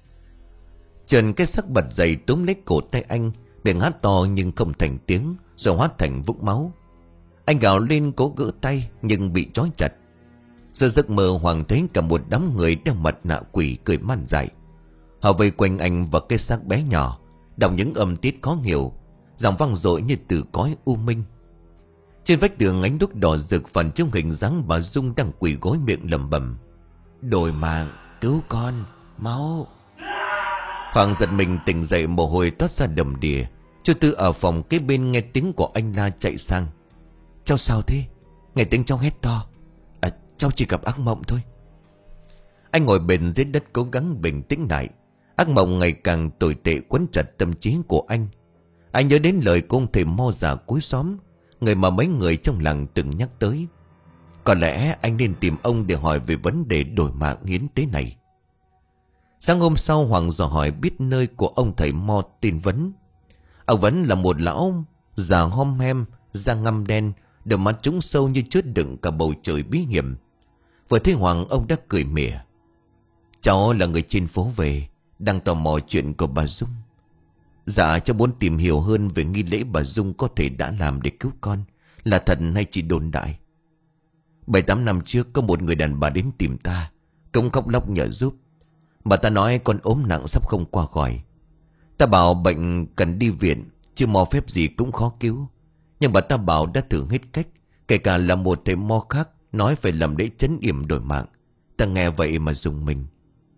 Trần cái xác bật dậy túm lấy cổ tay anh, miệng hát to nhưng không thành tiếng, rồi hóa thành vũng máu. Anh gào lên cố gỡ tay nhưng bị trói chặt. Giữa giấc mơ Hoàng thấy cả một đám người đeo mặt nạ quỷ cười man dại. Họ vây quanh anh và cái xác bé nhỏ, đọc những âm tiết khó hiểu, giọng vang dội như từ cõi u minh. Trên vách tường ánh đuốc đỏ rực phản chiếu hình dáng bà Dung đang quỳ gối miệng lẩm bẩm: "Đổi mạng, cứu con, máu." Hoàng giật mình tỉnh dậy, mồ hôi toát ra đầm đìa. Chú Tư ở phòng kế bên nghe tiếng của anh la chạy sang: "Cháu sao thế?" Nghe tiếng cháu hét to: "À, cháu chỉ gặp ác mộng thôi." Anh ngồi bệt dưới đất cố gắng bình tĩnh lại. Ác mộng ngày càng tồi tệ quấn chặt tâm trí của anh. Anh nhớ đến lời của ông thầy mo già cuối xóm, người mà mấy người trong làng từng nhắc tới. Có lẽ anh nên tìm ông để hỏi về vấn đề đổi mạng hiến tế này. Sáng hôm sau Hoàng dò hỏi biết nơi của ông thầy mo tin Vấn. Ông Vấn là một lão già hom hem, da ngăm đen, đôi mắt trũng sâu như chứa đựng cả bầu trời bí hiểm. Vừa thấy Hoàng, ông đã cười mỉa: "Cháu là người trên phố về, đang tò mò chuyện của bà Dung." "Dạ, cháu muốn tìm hiểu hơn về nghi lễ bà Dung có thể đã làm để cứu con, là thật hay chỉ đồn đại?" Bảy tám năm trước có một người đàn bà đến tìm ta, cũng khóc lóc nhờ giúp. Bà ta nói con ốm nặng sắp không qua khỏi. Ta bảo bệnh cần đi viện, chứ mò phép gì cũng khó cứu. Nhưng bà ta bảo đã thử hết cách, kể cả là một thầy mo khác nói phải làm lễ trấn yểm đổi mạng. Ta nghe vậy mà dùng mình.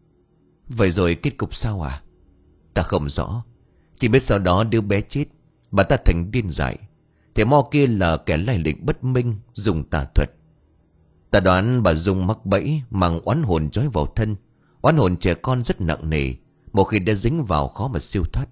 Vậy rồi kết cục sao à? Ta không rõ, chỉ biết sau đó đứa bé chết, bà ta thành điên dại. Thầy mo kia là kẻ lai lịch bất minh, dùng tà thuật. Ta đoán bà Dung mắc bẫy, mang oán hồn trói vào thân. Oán hồn trẻ con rất nặng nề, một khi đã dính vào khó mà siêu thoát.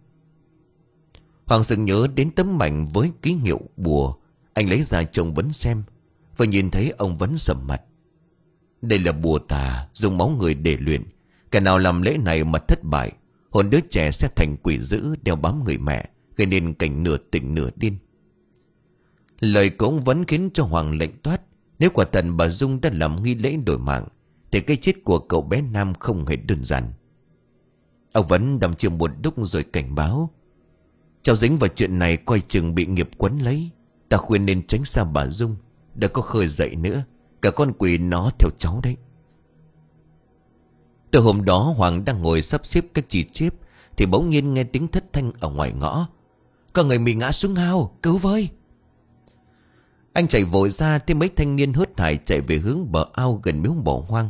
Hoàng sừng nhớ đến tấm mảnh với ký hiệu bùa. Anh lấy ra trông Vấn xem, và nhìn thấy ông Vấn sầm mặt. Đây là bùa tà, dùng máu người để luyện. Kẻ nào làm lễ này mà thất bại, hồn đứa trẻ sẽ thành quỷ dữ đeo bám người mẹ, gây nên cảnh nửa tỉnh nửa điên. Lời cũng vẫn khiến cho Hoàng lệnh toát. Nếu quả thật bà Dung đã làm nghi lễ đổi mạng thì cái chết của cậu bé Nam không hề đơn giản. Ông vẫn đăm chiêu một lúc rồi cảnh báo: cháu dính vào chuyện này coi chừng bị nghiệp quấn lấy. Ta khuyên nên tránh xa bà Dung, đừng có khơi dậy nữa. Cả con quỷ nó theo cháu đấy. Từ hôm đó Hoàng đang ngồi sắp xếp các chi chép thì bỗng nhiên nghe tiếng thất thanh ở ngoài ngõ: có người bị ngã xuống ao, cứu với. Anh chạy vội ra thấy mấy thanh niên hớt hải chạy về hướng bờ ao gần miếu bỏ hoang.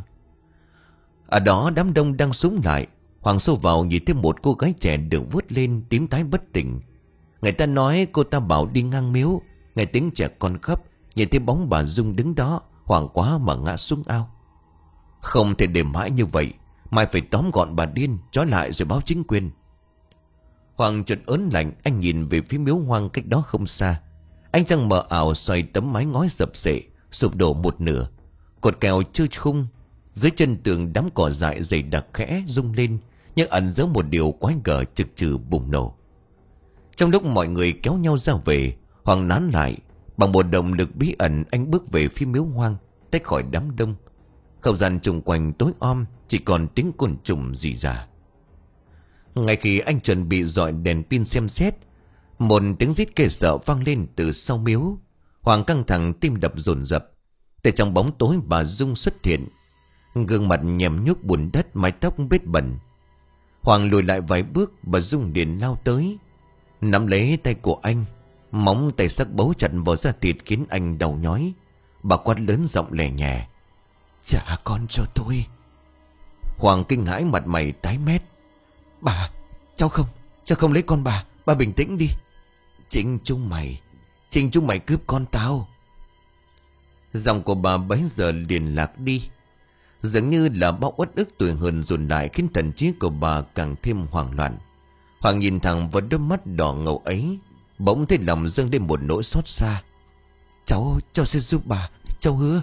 Ở đó đám đông đang súng lại. Hoàng xô vào nhìn thấy một cô gái trẻ được vớt lên tím tái bất tỉnh. Người ta nói cô ta bảo đi ngang miếu, nghe tiếng trẻ con khóc, nhìn thấy bóng bà Dung đứng đó, hoảng quá mà ngã xuống ao. Không thể để mãi như vậy, mai phải tóm gọn bà điên, trói lại rồi báo chính quyền. Hoàng chợt ớn lạnh, anh nhìn về phía miếu hoang cách đó không xa. Anh trăng mờ ảo xoay tấm mái ngói sập sệ, sụp đổ một nửa. Cột kèo trơ khung, dưới chân tường đám cỏ dại dày đặc khẽ rung lên, nhưng ẩn giữa một điều quái gở trực trừ bùng nổ. Trong lúc mọi người kéo nhau ra về, Hoàng nán lại. Bằng một động lực bí ẩn, anh bước về phía miếu hoang, tách khỏi đám đông. Không gian xung quanh tối om, chỉ còn tiếng côn trùng rỉ rả. Ngay khi anh chuẩn bị dọi đèn pin xem xét, một tiếng rít kề sợ vang lên từ sau miếu. Hoàng căng thẳng, tim đập dồn dập. Từ trong bóng tối bà Dung xuất hiện, gương mặt nhèm nhuốc bùn đất, mái tóc bết bẩn. Hoàng lùi lại vài bước, bà Dung liền lao tới, nắm lấy tay của anh. Móng tay sắc bấu chặt vào da thịt khiến anh đau nhói. Bà quát lớn giọng lè nhẹ: trả con cho tôi. Hoàng kinh hãi, mặt mày tái mét. Bà, cháu không, cháu không lấy con bà. Bà bình tĩnh đi. Chính chúng mày, chính chúng mày cướp con tao. Giọng của bà bấy giờ liền lạc đi. Dường như là bao uất ức tuổi hờn dồn lại khiến thần trí của bà càng thêm hoảng loạn. Hoàng nhìn thẳng vào đôi mắt đỏ ngầu ấy, bỗng thấy lòng dâng lên một nỗi xót xa. Cháu, cháu sẽ giúp bà, cháu hứa.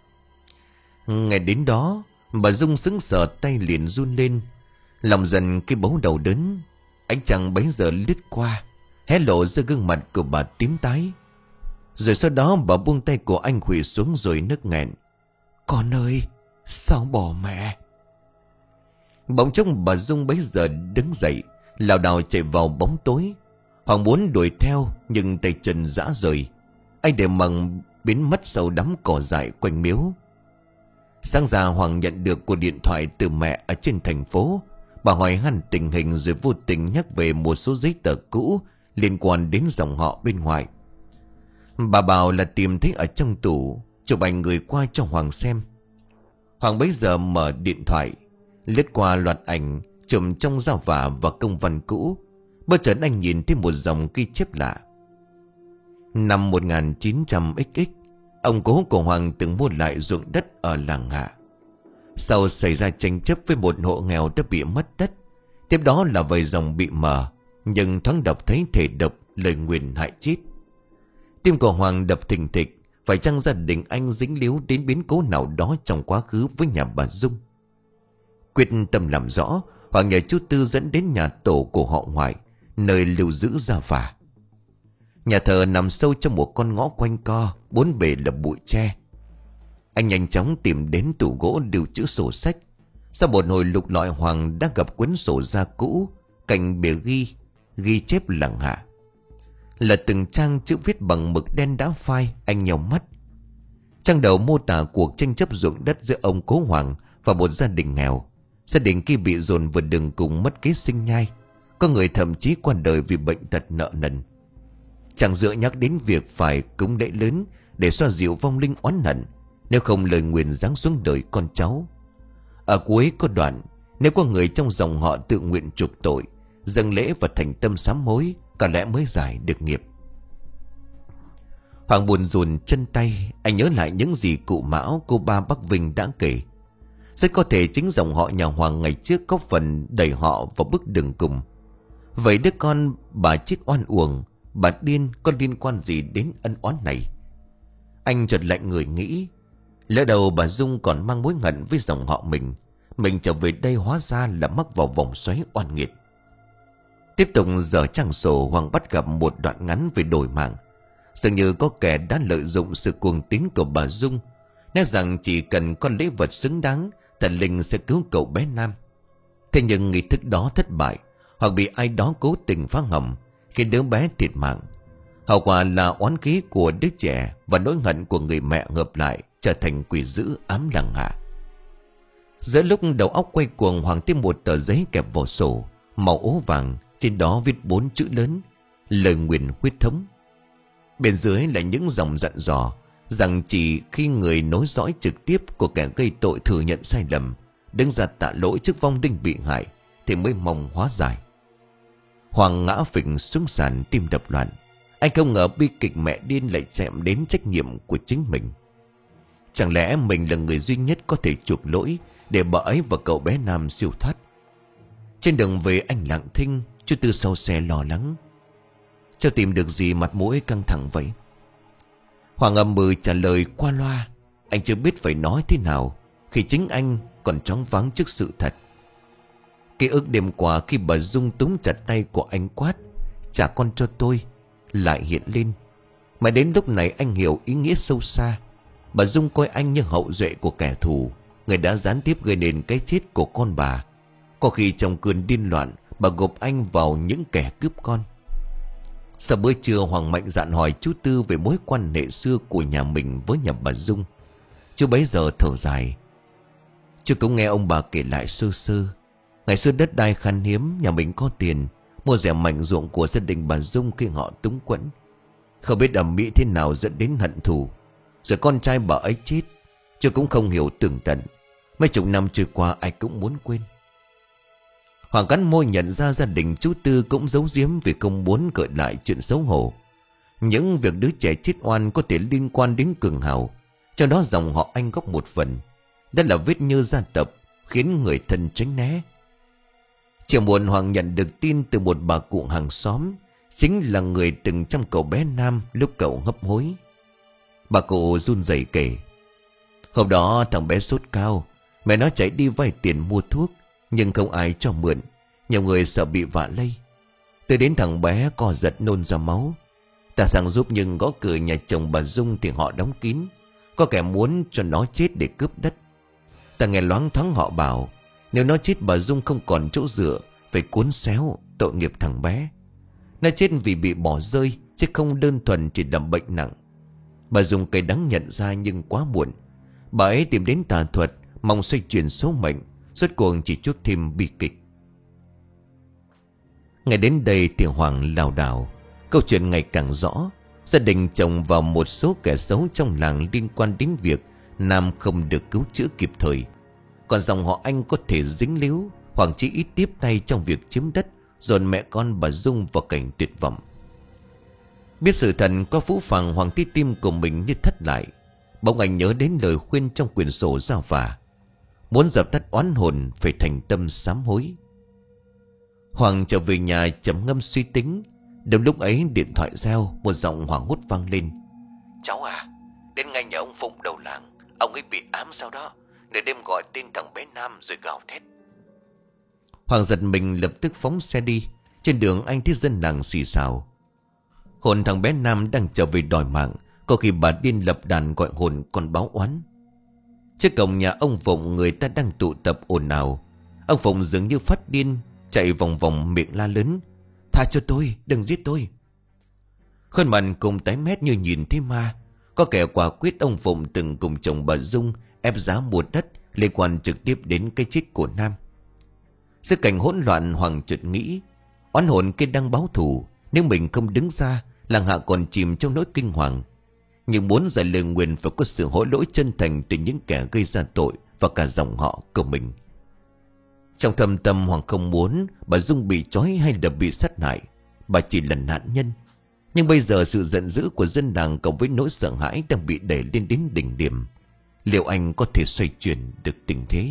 Ngày đến đó, bà Dung sững sờ, tay liền run lên. Lòng dần cái bấu đầu đớn. Ánh trăng bấy giờ lướt qua, hé lộ ra gương mặt của bà tím tái. Rồi sau đó bà buông tay của anh khuỵu xuống rồi nức nghẹn: con ơi, sao bỏ mẹ? Bỗng chốc bà Dung bấy giờ đứng dậy, lảo đảo chạy vào bóng tối. Hoàng muốn đuổi theo nhưng tay chân rã rời. Anh để mặc biến mất sau đám cỏ dại quanh miếu. Sáng ra Hoàng nhận được cuộc điện thoại từ mẹ ở trên thành phố. Bà hỏi han tình hình rồi vô tình nhắc về một số giấy tờ cũ liên quan đến dòng họ bên ngoài. Bà bảo là tìm thấy ở trong tủ, chụp ảnh gửi qua cho Hoàng xem. Hoàng bấy giờ mở điện thoại, lướt qua loạt ảnh chụp trong dao vả và công văn cũ. Bất chợt anh nhìn thấy một dòng ghi chép lạ. Năm một nghìn chín trăm x x, ông cố của Hoàng từng mua lại ruộng đất ở làng Hạ. Sau xảy ra tranh chấp với một hộ nghèo đã bị mất đất. Tiếp đó là vài dòng bị mờ, nhưng thoáng đọc thấy thể độc, lời nguyền hại chết. Tim của Hoàng đập thình thịch. Phải chăng gia đình anh dính líu đến biến cố nào đó trong quá khứ với nhà bà Dung? Quyết tâm làm rõ, Hoàng nhờ chú Tư dẫn đến nhà tổ của họ ngoại, nơi lưu giữ gia phả. Nhà thờ nằm sâu trong một con ngõ quanh co, bốn bề là bụi tre. Anh nhanh chóng tìm đến tủ gỗ lưu trữ sổ sách. Sau một hồi lục lọi, Hoàng đã gặp cuốn sổ da cũ, cạnh bìa ghi ghi chép làng Hạ. Là từng trang chữ viết bằng mực đen đã phai. Anh nheo mắt. Trang đầu mô tả cuộc tranh chấp ruộng đất giữa ông Cố Hoàng và một gia đình nghèo. Gia đình kia bị dồn vào đường cùng, mất kế sinh nhai. Có người thậm chí qua đời vì bệnh tật nợ nần. Chàng dựa nhắc đến việc phải cúng lễ lớn để xoa dịu vong linh oán hận, nếu không lời nguyền giáng xuống đời con cháu. Ở cuối có đoạn: nếu có người trong dòng họ tự nguyện chuộc tội, dâng lễ và thành tâm sám hối, có lẽ mới giải được nghiệp. Hoàng buồn rùn chân tay. Anh nhớ lại những gì cụ Mão, cô ba Bắc Vinh đã kể. Rất có thể chính dòng họ nhà Hoàng ngày trước có phần đẩy họ vào bước đường cùng. Vậy đứa con bà chết oan uổng, bà điên có liên quan gì đến ân oán này? Anh chợt lạnh người nghĩ, lỡ đầu bà Dung còn mang mối hận với dòng họ mình. Mình trở về đây hóa ra là mắc vào vòng xoáy oan nghiệt. Tiếp tục dở trang sổ, Hoàng bắt gặp một đoạn ngắn về đổi mạng. Dường như có kẻ đã lợi dụng sự cuồng tín của bà Dung, nói rằng chỉ cần có lễ vật xứng đáng, thần linh sẽ cứu cậu bé Nam. Thế nhưng nghi thức đó thất bại, hoặc bị ai đó cố tình phá hỏng, khiến đứa bé thiệt mạng. Hậu quả là oán khí của đứa trẻ và nỗi hận của người mẹ hợp lại, trở thành quỷ dữ ám lăng Hạ. Giữa lúc đầu óc quay cuồng, Hoàng tìm một tờ giấy kẹp vào sổ màu ố vàng, trên đó viết bốn chữ lớn: lời nguyền huyết thống. Bên dưới là những dòng dặn dò rằng chỉ khi người nối dõi trực tiếp của kẻ gây tội thừa nhận sai lầm, đứng ra tạ lỗi trước vong linh bị hại, thì mới mong hóa giải. Hoàng ngã phịch xuống sàn, tim đập loạn. Anh không ngờ bi kịch mẹ điên lại chạm đến trách nhiệm của chính mình. Chẳng lẽ mình là người duy nhất có thể chuộc lỗi để bà ấy và cậu bé Nam siêu thoát? Trên đường về, anh lặng thinh, chú Tư sau xe lo lắng: cháu tìm được gì mặt mũi căng thẳng vậy? Hoàng âm mừ trả lời qua loa. Anh chưa biết phải nói thế nào khi chính anh còn choáng váng trước sự thật. Ký ức đêm qua khi bà Dung túm chặt tay của anh quát: trả con cho tôi, lại hiện lên. Mà đến lúc này anh hiểu ý nghĩa sâu xa. Bà Dung coi anh như hậu duệ của kẻ thù, người đã gián tiếp gây nên cái chết của con bà. Có khi trong cơn điên loạn, bà gộp anh vào những kẻ cướp con. Sau bữa trưa, Hoàng mạnh dạn hỏi chú Tư về mối quan hệ xưa của nhà mình với nhà bà Dung. Chú bấy giờ thở dài. Chú cũng nghe ông bà kể lại sơ sơ. Ngày xưa đất đai khan hiếm, nhà mình có tiền, mua rẻ mảnh ruộng của gia đình bà Dung khi họ túng quẫn. Không biết ầm ĩ thế nào dẫn đến hận thù, rồi con trai bà ấy chết. Chú cũng không hiểu tường tận. Mấy chục năm trôi qua, ai cũng muốn quên. Hoàng cắn môi nhận ra gia đình chú Tư cũng giấu giếm vì không muốn gợi lại chuyện xấu hổ. Những việc đứa trẻ chết oan có thể liên quan đến Cường Hào, cho đó dòng họ anh góp một phần. Đó là vết nhơ gia tộc, khiến người thân tránh né. Chiều muộn, Hoàng nhận được tin từ một bà cụ hàng xóm, chính là người từng chăm cậu bé Nam lúc cậu hấp hối. Bà cụ run rẩy kể: hôm đó thằng bé sốt cao, mẹ nó chạy đi vay tiền mua thuốc, nhưng không ai cho mượn. Nhiều người sợ bị vạ lây. Tới đến thằng bé co giật nôn ra máu. Ta sang giúp nhưng gõ cửa nhà chồng bà Dung thì họ đóng kín. Có kẻ muốn cho nó chết để cướp đất. Ta nghe loáng thoáng họ bảo nếu nó chết bà Dung không còn chỗ dựa, phải cuốn xéo, tội nghiệp thằng bé. Nó chết vì bị bỏ rơi, chứ không đơn thuần chỉ đầm bệnh nặng. Bà Dung cay đắng nhận ra nhưng quá muộn. Bà ấy tìm đến tà thuật, mong xoay chuyển số mệnh, rốt cuộc chỉ chuốc thêm bi kịch. Ngày đến đây thì Hoàng lảo đảo. Câu chuyện ngày càng rõ. Gia đình chồng vào một số kẻ xấu trong làng liên quan đến việc Nam không được cứu chữa kịp thời. Còn dòng họ anh có thể dính líu, Hoàng chỉ ít tiếp tay trong việc chiếm đất, dồn mẹ con bà Dung vào cảnh tuyệt vọng. Biết sự thật có phũ phàng, Hoàng tí tim của mình như thất lại. Bỗng anh nhớ đến lời khuyên trong quyển sổ giao vả: muốn dập tắt oán hồn phải thành tâm sám hối. Hoàng trở về nhà trầm ngâm suy tính. Đúng lúc ấy điện thoại reo, một giọng hoảng hốt vang lên: cháu à, đến ngay nhà ông Phụng đầu làng, ông ấy bị ám sao đó. Nửa đêm gọi tên thằng bé Nam rồi gào thét. Hoàng giật mình lập tức phóng xe đi. Trên đường anh thấy dân làng xì xào: hồn thằng bé Nam đang trở về đòi mạng. Có khi bà điên lập đàn gọi hồn còn báo oán. Trước cổng nhà ông Phụng, người ta đang tụ tập ồn ào. Ông Phụng dường như phát điên, chạy vòng vòng miệng la lớn: tha cho tôi, đừng giết tôi. Khuôn mặt cùng tái mét như nhìn thấy ma. Có kẻ quả quyết ông Phụng từng cùng chồng bà Dung ép giá mua đất, liên quan trực tiếp đến cái chết của Nam. Giữa cảnh hỗn loạn, Hoàng chợt nghĩ oán hồn kia đang báo thù. Nếu mình không đứng ra, làng hạ còn chìm trong nỗi kinh hoàng. Nhưng muốn giải lời nguyền phải có sự hối lỗi chân thành từ những kẻ gây ra tội và cả dòng họ của mình. Trong thâm tâm, Hoàng không muốn bà Dung bị trói hay là bị sát hại. Bà chỉ là nạn nhân. Nhưng bây giờ sự giận dữ của dân làng cộng với nỗi sợ hãi đang bị đẩy lên đến đỉnh điểm. Liệu anh có thể xoay chuyển được tình thế?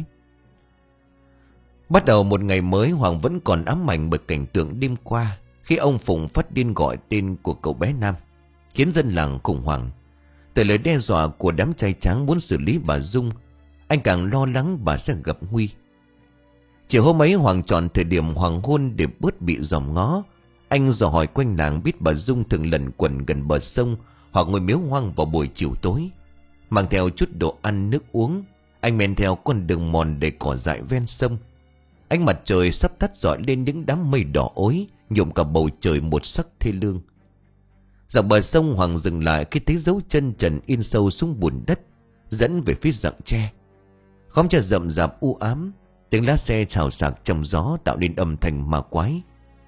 Bắt đầu một ngày mới, Hoàng vẫn còn ám ảnh bởi cảnh tượng đêm qua, khi ông Phụng phát điên gọi tên của cậu bé Nam, khiến dân làng khủng hoảng. Từ lời đe dọa của đám trai tráng muốn xử lý bà Dung, anh càng lo lắng bà sẽ gặp nguy. Chiều hôm ấy, Hoàng chọn thời điểm hoàng hôn để bớt bị dòm ngó. Anh dò hỏi quanh làng, biết bà Dung thường lẩn quẩn gần bờ sông hoặc ngồi miếu hoang vào buổi chiều tối. Mang theo chút đồ ăn nước uống, anh men theo con đường mòn đầy cỏ dại ven sông. Ánh mặt trời sắp tắt rọi lên những đám mây đỏ ối, nhuộm cả bầu trời một sắc thê lương. Dọc bờ sông, Hoàng dừng lại khi thấy dấu chân trần in sâu xuống bùn đất, dẫn về phía rặng tre. Khóm tre rậm rạp u ám, tiếng lá xe xào xạc trong gió tạo nên âm thanh ma quái.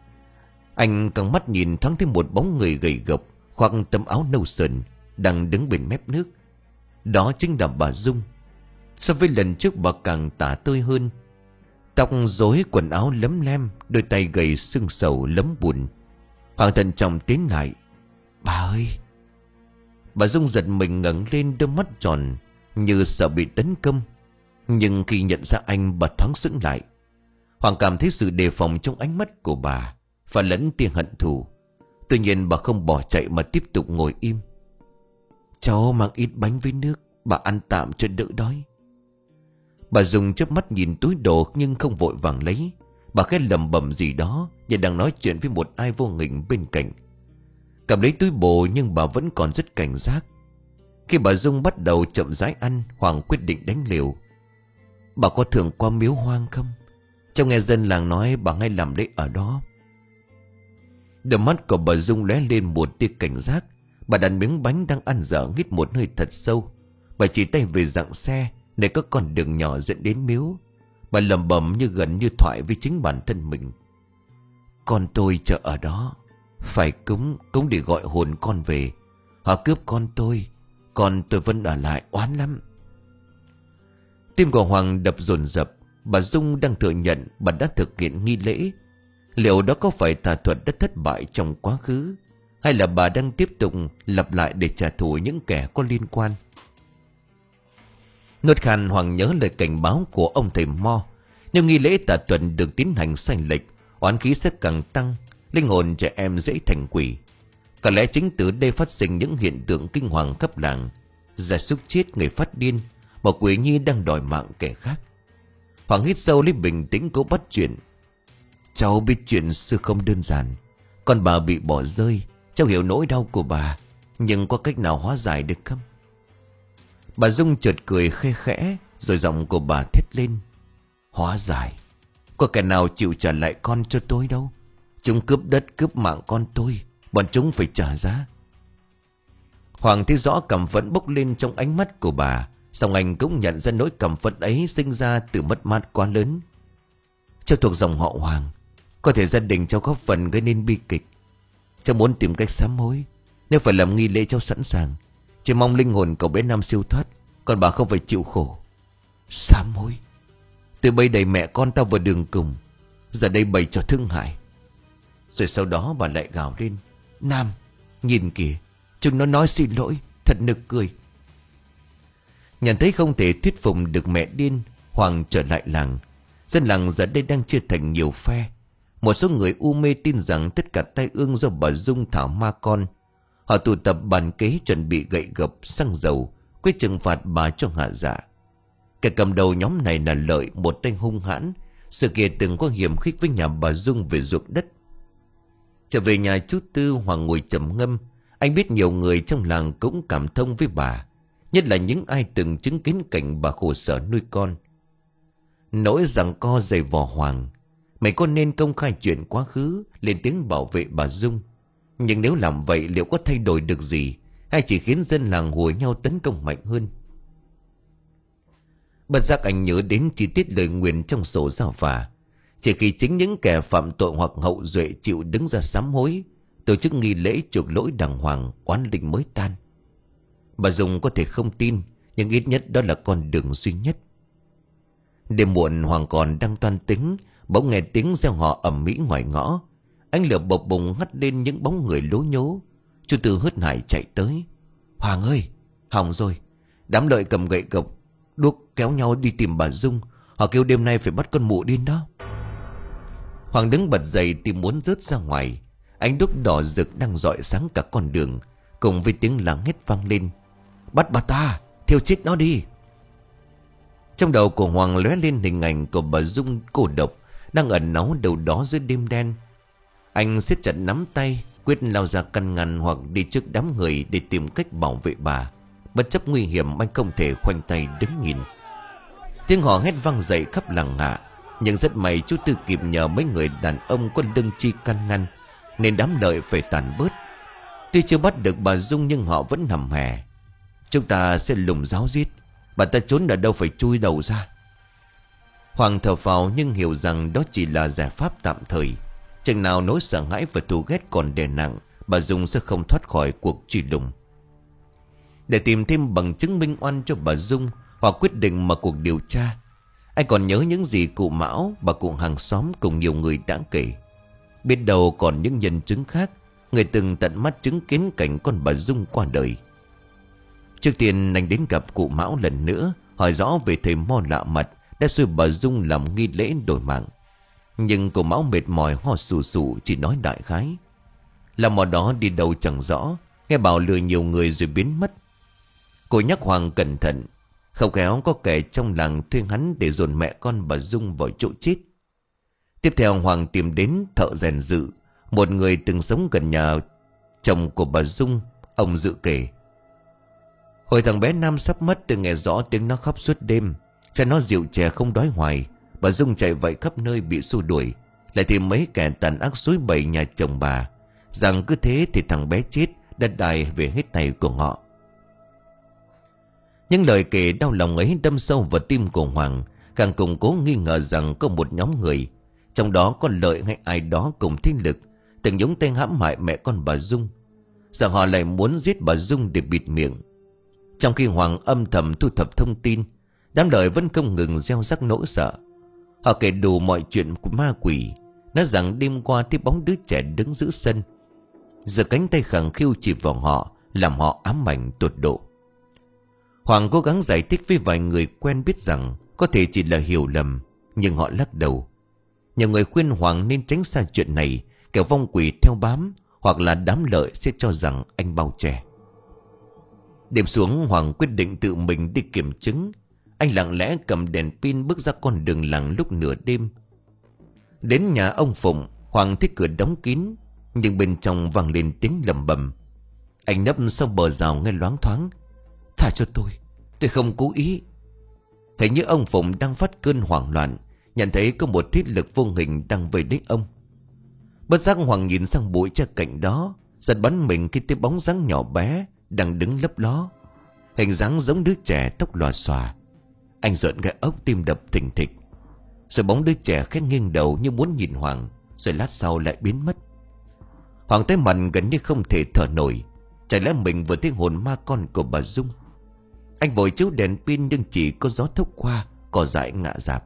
Anh căng mắt nhìn thoáng thấy một bóng người gầy gộc, khoác tấm áo nâu sờn, đang đứng bên mép nước. Đó chính là bà Dung. So với lần trước bà càng tả tơi hơn. Tóc rối, quần áo lấm lem, đôi tay gầy sưng sầu lấm bùn. Hoàng thận trọng tiến lại. Bà ơi! Bà Dung giật mình ngẩng lên, đôi mắt tròn như sợ bị tấn công. Nhưng khi nhận ra anh, bà thoáng sững lại. Hoàng cảm thấy sự đề phòng trong ánh mắt của bà, và lẫn tia hận thù. Tuy nhiên bà không bỏ chạy mà tiếp tục ngồi im. Cháu mang ít bánh với nước, bà ăn tạm cho đỡ đói. Bà Dung chớp mắt nhìn túi đồ nhưng không vội vàng lấy. Bà khẽ lẩm bẩm gì đó, như đang nói chuyện với một ai vô hình bên cạnh. Cầm lấy túi bồ nhưng bà vẫn còn rất cảnh giác. Khi bà Dung bắt đầu chậm rãi ăn, Hoàng quyết định đánh liều. Bà có thường qua miếu hoang không? Trong nghe dân làng nói bà hay làm lễ ở đó. Đôi mắt của bà Dung lóe lên một tia cảnh giác. Bà đặt miếng bánh đang ăn dở, hít một hơi thật sâu. Bà chỉ tay về dặng xe, nơi có con đường nhỏ dẫn đến miếu. Bà lẩm bẩm như gần như thoại với chính bản thân mình. Con tôi chờ ở đó, phải cúng, cúng để gọi hồn con về. Họ cướp con tôi, còn tôi vẫn ở lại, oán lắm. Tim của Hoàng đập dồn dập. Bà Dung đang thừa nhận bà đã thực hiện nghi lễ. Liệu đó có phải tà thuật đã thất bại trong quá khứ, hay là bà đang tiếp tục lặp lại để trả thù những kẻ có liên quan? Nốt khan, Hoàng nhớ lời cảnh báo của ông thầy Mo. Nếu nghi lễ tà thuật được tiến hành sai lệch, oán khí sẽ càng tăng, linh hồn trẻ em dễ thành quỷ. Có lẽ chính từ đây phát sinh những hiện tượng kinh hoàng khắp làng. Gia súc chết, người phát điên, một quỷ nhi đang đòi mạng kẻ khác. Hoàng hít sâu lấy bình tĩnh cố bắt chuyện. Cháu biết chuyện xưa không đơn giản. Con bà bị bỏ rơi, cháu hiểu nỗi đau của bà, nhưng có cách nào hóa giải được không? Bà Dung chợt cười khe khẽ, rồi giọng của bà thét lên. Hóa giải? Có kẻ nào chịu trả lại con cho tôi đâu. Chúng cướp đất cướp mạng con tôi, bọn chúng phải trả giá. Hoàng thấy rõ căm phẫn bốc lên trong ánh mắt của bà. Song anh cũng nhận ra nỗi căm phẫn ấy sinh ra từ mất mát quá lớn. Cháu thuộc dòng họ Hoàng, có thể gia đình cháu góp phần gây nên bi kịch. Cháu muốn tìm cách sám hối. Nếu phải làm nghi lễ cháu sẵn sàng. Chỉ mong linh hồn cậu bé Nam siêu thoát, còn bà không phải chịu khổ. Sám hối? Từ bây đầy mẹ con tao vào đường cùng, giờ đây bày trò thương hại. Rồi sau đó bà lại gào lên. Nam, nhìn kìa, chúng nó nói xin lỗi, thật nực cười. Nhận thấy không thể thuyết phục được mẹ điên, Hoàng trở lại làng. Dân làng giờ đây đang chia thành nhiều phe. Một số người u mê tin rằng tất cả tai ương do bà Dung thảo ma con. Họ tụ tập bàn kế chuẩn bị gậy gộc, xăng dầu, quyết trừng phạt bà cho hạ dạ. Kẻ cầm đầu nhóm này là Lợi, một tay hung hãn. Sự kia từng có hiểm khích với nhà bà Dung về ruộng đất. Trở về nhà chú Tư, Hoàng ngồi trầm ngâm. Anh biết nhiều người trong làng cũng cảm thông với bà, nhất là những ai từng chứng kiến cảnh bà khổ sở nuôi con. Nỗi giằng co dày vò Hoàng. Mày có nên công khai chuyện quá khứ, lên tiếng bảo vệ bà Dung? Nhưng nếu làm vậy liệu có thay đổi được gì, hay chỉ khiến dân làng hùa nhau tấn công mạnh hơn? Bất giác anh nhớ đến chi tiết lời nguyền trong sổ giao phả. Chỉ khi chính những kẻ phạm tội hoặc hậu duệ chịu đứng ra sám hối, tổ chức nghi lễ chuộc lỗi đàng hoàng, oán linh mới tan. Bà Dung có thể không tin, nhưng ít nhất đó là con đường duy nhất. Đêm muộn, Hoàng còn đang toan tính, bỗng nghe tiếng reo hò ầm ĩ ngoài ngõ. Ánh lửa bộc bùng hắt lên những bóng người lố nhố. Chú Tư hớt hải chạy tới. Hoàng ơi, hỏng rồi. Đám Lợi cầm gậy gộc đuốc kéo nhau đi tìm bà Dung. Họ kêu đêm nay phải bắt con mụ điên đó. Hoàng đứng bật dậy tìm muốn rớt ra ngoài. Ánh đuốc đỏ rực đang rọi sáng cả con đường, cùng với tiếng la hét vang lên. Bắt bà ta, thiêu chết nó đi. Trong đầu của Hoàng lóe lên hình ảnh của bà Dung cô độc đang ẩn náu đâu đó dưới đêm đen. Anh siết chặt nắm tay, quyết lao ra căn ngăn hoặc đi trước đám người để tìm cách bảo vệ bà. Bất chấp nguy hiểm, anh không thể khoanh tay đứng nhìn. Tiếng hò hét vang dậy khắp làng Hạ. Nhưng rất may chú Tư kịp nhờ mấy người đàn ông có lương chi can ngăn, nên đám lợi phải tàn bớt. Tuy chưa bắt được bà Dung nhưng họ vẫn hầm hè. Chúng ta sẽ lùng ráo giết. Bà ta trốn ở đâu phải chui đầu ra. Hoàng thở phào nhưng hiểu rằng đó chỉ là giải pháp tạm thời. Chừng nào nỗi sợ hãi và thù ghét còn đè nặng, bà Dung sẽ không thoát khỏi cuộc truy lùng. Để tìm thêm bằng chứng minh oan cho bà Dung, Hoàng quyết định mở cuộc điều tra. Anh còn nhớ những gì cụ Mão, bà cụ hàng xóm cùng nhiều người đã kể. Biết đâu còn những nhân chứng khác, người từng tận mắt chứng kiến cảnh con bà Dung qua đời. Trước tiên anh đến gặp cụ Mão lần nữa, hỏi rõ về thầy mo lạ mặt đã xui bà Dung làm nghi lễ đổi mạng. Nhưng cụ Mão mệt mỏi ho sù sù, chỉ nói đại khái. Là mò đó đi đâu chẳng rõ, nghe bảo lừa nhiều người rồi biến mất. Cô nhắc Hoàng cẩn thận, không khéo có kẻ trong làng thuê hắn để dồn mẹ con bà Dung vào chỗ chết. Tiếp theo Hoàng tìm đến thợ rèn Dự, một người từng sống gần nhà chồng của bà Dung. Ông Dự kể, hồi thằng bé Nam sắp mất, tôi nghe rõ tiếng nó khóc suốt đêm. Cha nó rượu chè không đói hoài. Bà Dung chạy vậy khắp nơi bị xua đuổi. Lại tìm mấy kẻ tàn ác xúi bẩy nhà chồng bà, rằng cứ thế thì thằng bé chết, đất đai về hết tay của họ. Những lời kể đau lòng ấy đâm sâu vào tim của Hoàng, càng củng cố nghi ngờ rằng có một nhóm người, trong đó có Lợi hay ai đó cùng thế lực, từng nhúng tay hãm hại mẹ con bà Dung. Rằng họ lại muốn giết bà Dung để bịt miệng. Trong khi Hoàng âm thầm thu thập thông tin, đám Lợi vẫn không ngừng gieo rắc nỗi sợ. Họ kể đủ mọi chuyện của ma quỷ. Nói rằng đêm qua thấy bóng đứa trẻ đứng giữa sân, giơ cánh tay khẳng khiu chỉ vào họ, làm họ ám ảnh tột độ. Hoàng cố gắng giải thích với vài người quen biết rằng có thể chỉ là hiểu lầm, nhưng họ lắc đầu. Nhiều người khuyên Hoàng nên tránh xa chuyện này, kẻo vong quỷ theo bám, hoặc là đám Lợi sẽ cho rằng anh bao che. Đêm xuống, Hoàng quyết định tự mình đi kiểm chứng. Anh lặng lẽ cầm đèn pin bước ra con đường làng lúc nửa đêm. Đến nhà ông Phụng, Hoàng thấy cửa đóng kín, nhưng bên trong vang lên tiếng lầm bầm. Anh nấp sau bờ rào nghe loáng thoáng, tha cho tôi, tôi không cố ý. Thấy như ông Phụng đang phát cơn hoảng loạn, nhận thấy có một thiết lực vô hình đang vây đích ông. Bất giác Hoàng nhìn sang bụi tre cạnh đó, giật bắn mình khi thấy bóng dáng nhỏ bé đang đứng lấp ló, hình dáng giống đứa trẻ, tóc lòa xòa. Anh rợn gai ốc, tim đập thình thịch. Rồi bóng đứa trẻ khẽ nghiêng đầu như muốn nhìn Hoàng, rồi lát sau lại biến mất. Hoàng thấy mặt gần như không thể thở nổi. Chả lẽ mình vừa thấy hồn ma con của bà Dung? Anh vội chiếu đèn pin nhưng chỉ có gió thốc qua, cỏ dại ngã rạp.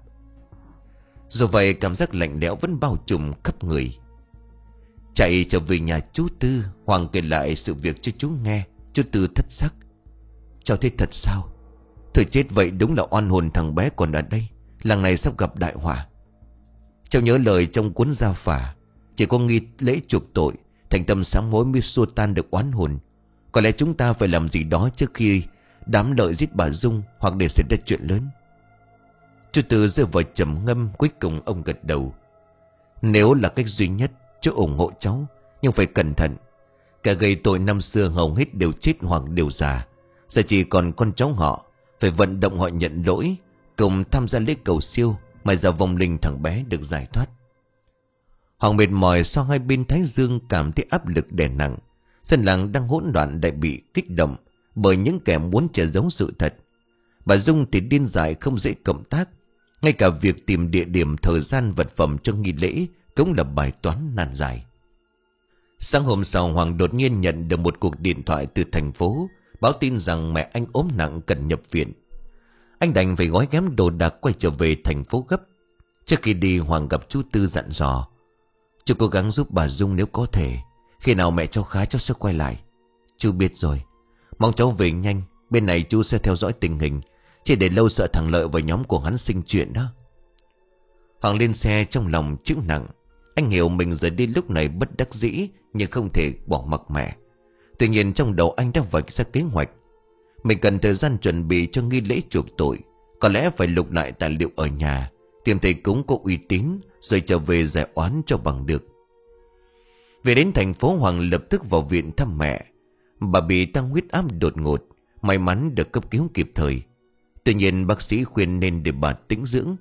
Dù vậy cảm giác lạnh lẽo vẫn bao trùm khắp người. Chạy trở về nhà chú Tư, Hoàng kể lại sự việc cho chú nghe. Chú Tư thất sắc. Cháu thấy thật sao? Thôi chết vậy, đúng là oan hồn thằng bé còn ở đây. Làng này sắp gặp đại họa. Cháu nhớ lời trong cuốn Gia Phả, chỉ có nghi lễ chuộc tội, thành tâm sám hối mới xua tan được oán hồn. Có lẽ chúng ta phải làm gì đó trước khi đám Lợi giết bà Dung, hoặc để xảy ra chuyện lớn. Chú Tư rơi vào trầm ngâm, cuối cùng ông gật đầu. Nếu là cách duy nhất, chú ủng hộ cháu, nhưng phải cẩn thận. Cả gây tội năm xưa hầu hết đều chết hoặc đều già. Giờ chỉ còn con cháu họ, phải vận động họ nhận lỗi, cùng tham gia lễ cầu siêu, mà giờ vong linh thằng bé được giải thoát. Hoàng mệt mỏi so hai bên thái dương, cảm thấy áp lực đè nặng. Dân làng đang hỗn loạn lại bị kích động bởi những kẻ muốn che giấu sự thật. Bà Dung thì điên dại không dễ cộng tác. Ngay cả việc tìm địa điểm, thời gian, vật phẩm cho nghi lễ cũng là bài toán nan giải. Sáng hôm sau, Hoàng đột nhiên nhận được một cuộc điện thoại từ thành phố, báo tin rằng mẹ anh ốm nặng cần nhập viện. Anh đành phải gói ghém đồ đạc quay trở về thành phố gấp. Trước khi đi, Hoàng gặp chú Tư dặn dò. Chú cố gắng giúp bà Dung nếu có thể. Khi nào mẹ cháu khá cháu sẽ quay lại. Chú biết rồi. Mong cháu về nhanh. Bên này chú sẽ theo dõi tình hình. Chỉ để lâu sợ thằng Lợi và nhóm của hắn sinh chuyện đó. Hoàng lên xe trong lòng chịu nặng. Anh hiểu mình rời đi lúc này bất đắc dĩ, nhưng không thể bỏ mặc mẹ. Tuy nhiên trong đầu anh đã vạch ra kế hoạch. Mình cần thời gian chuẩn bị cho nghi lễ chuộc tội. Có lẽ phải lục lại tài liệu ở nhà, tìm thầy cúng có uy tín, rồi trở về giải oán cho bằng được. Về đến thành phố, Hoàng lập tức vào viện thăm mẹ. Bà bị tăng huyết áp đột ngột, may mắn được cấp cứu kịp thời. Tuy nhiên bác sĩ khuyên nên để bà tĩnh dưỡng.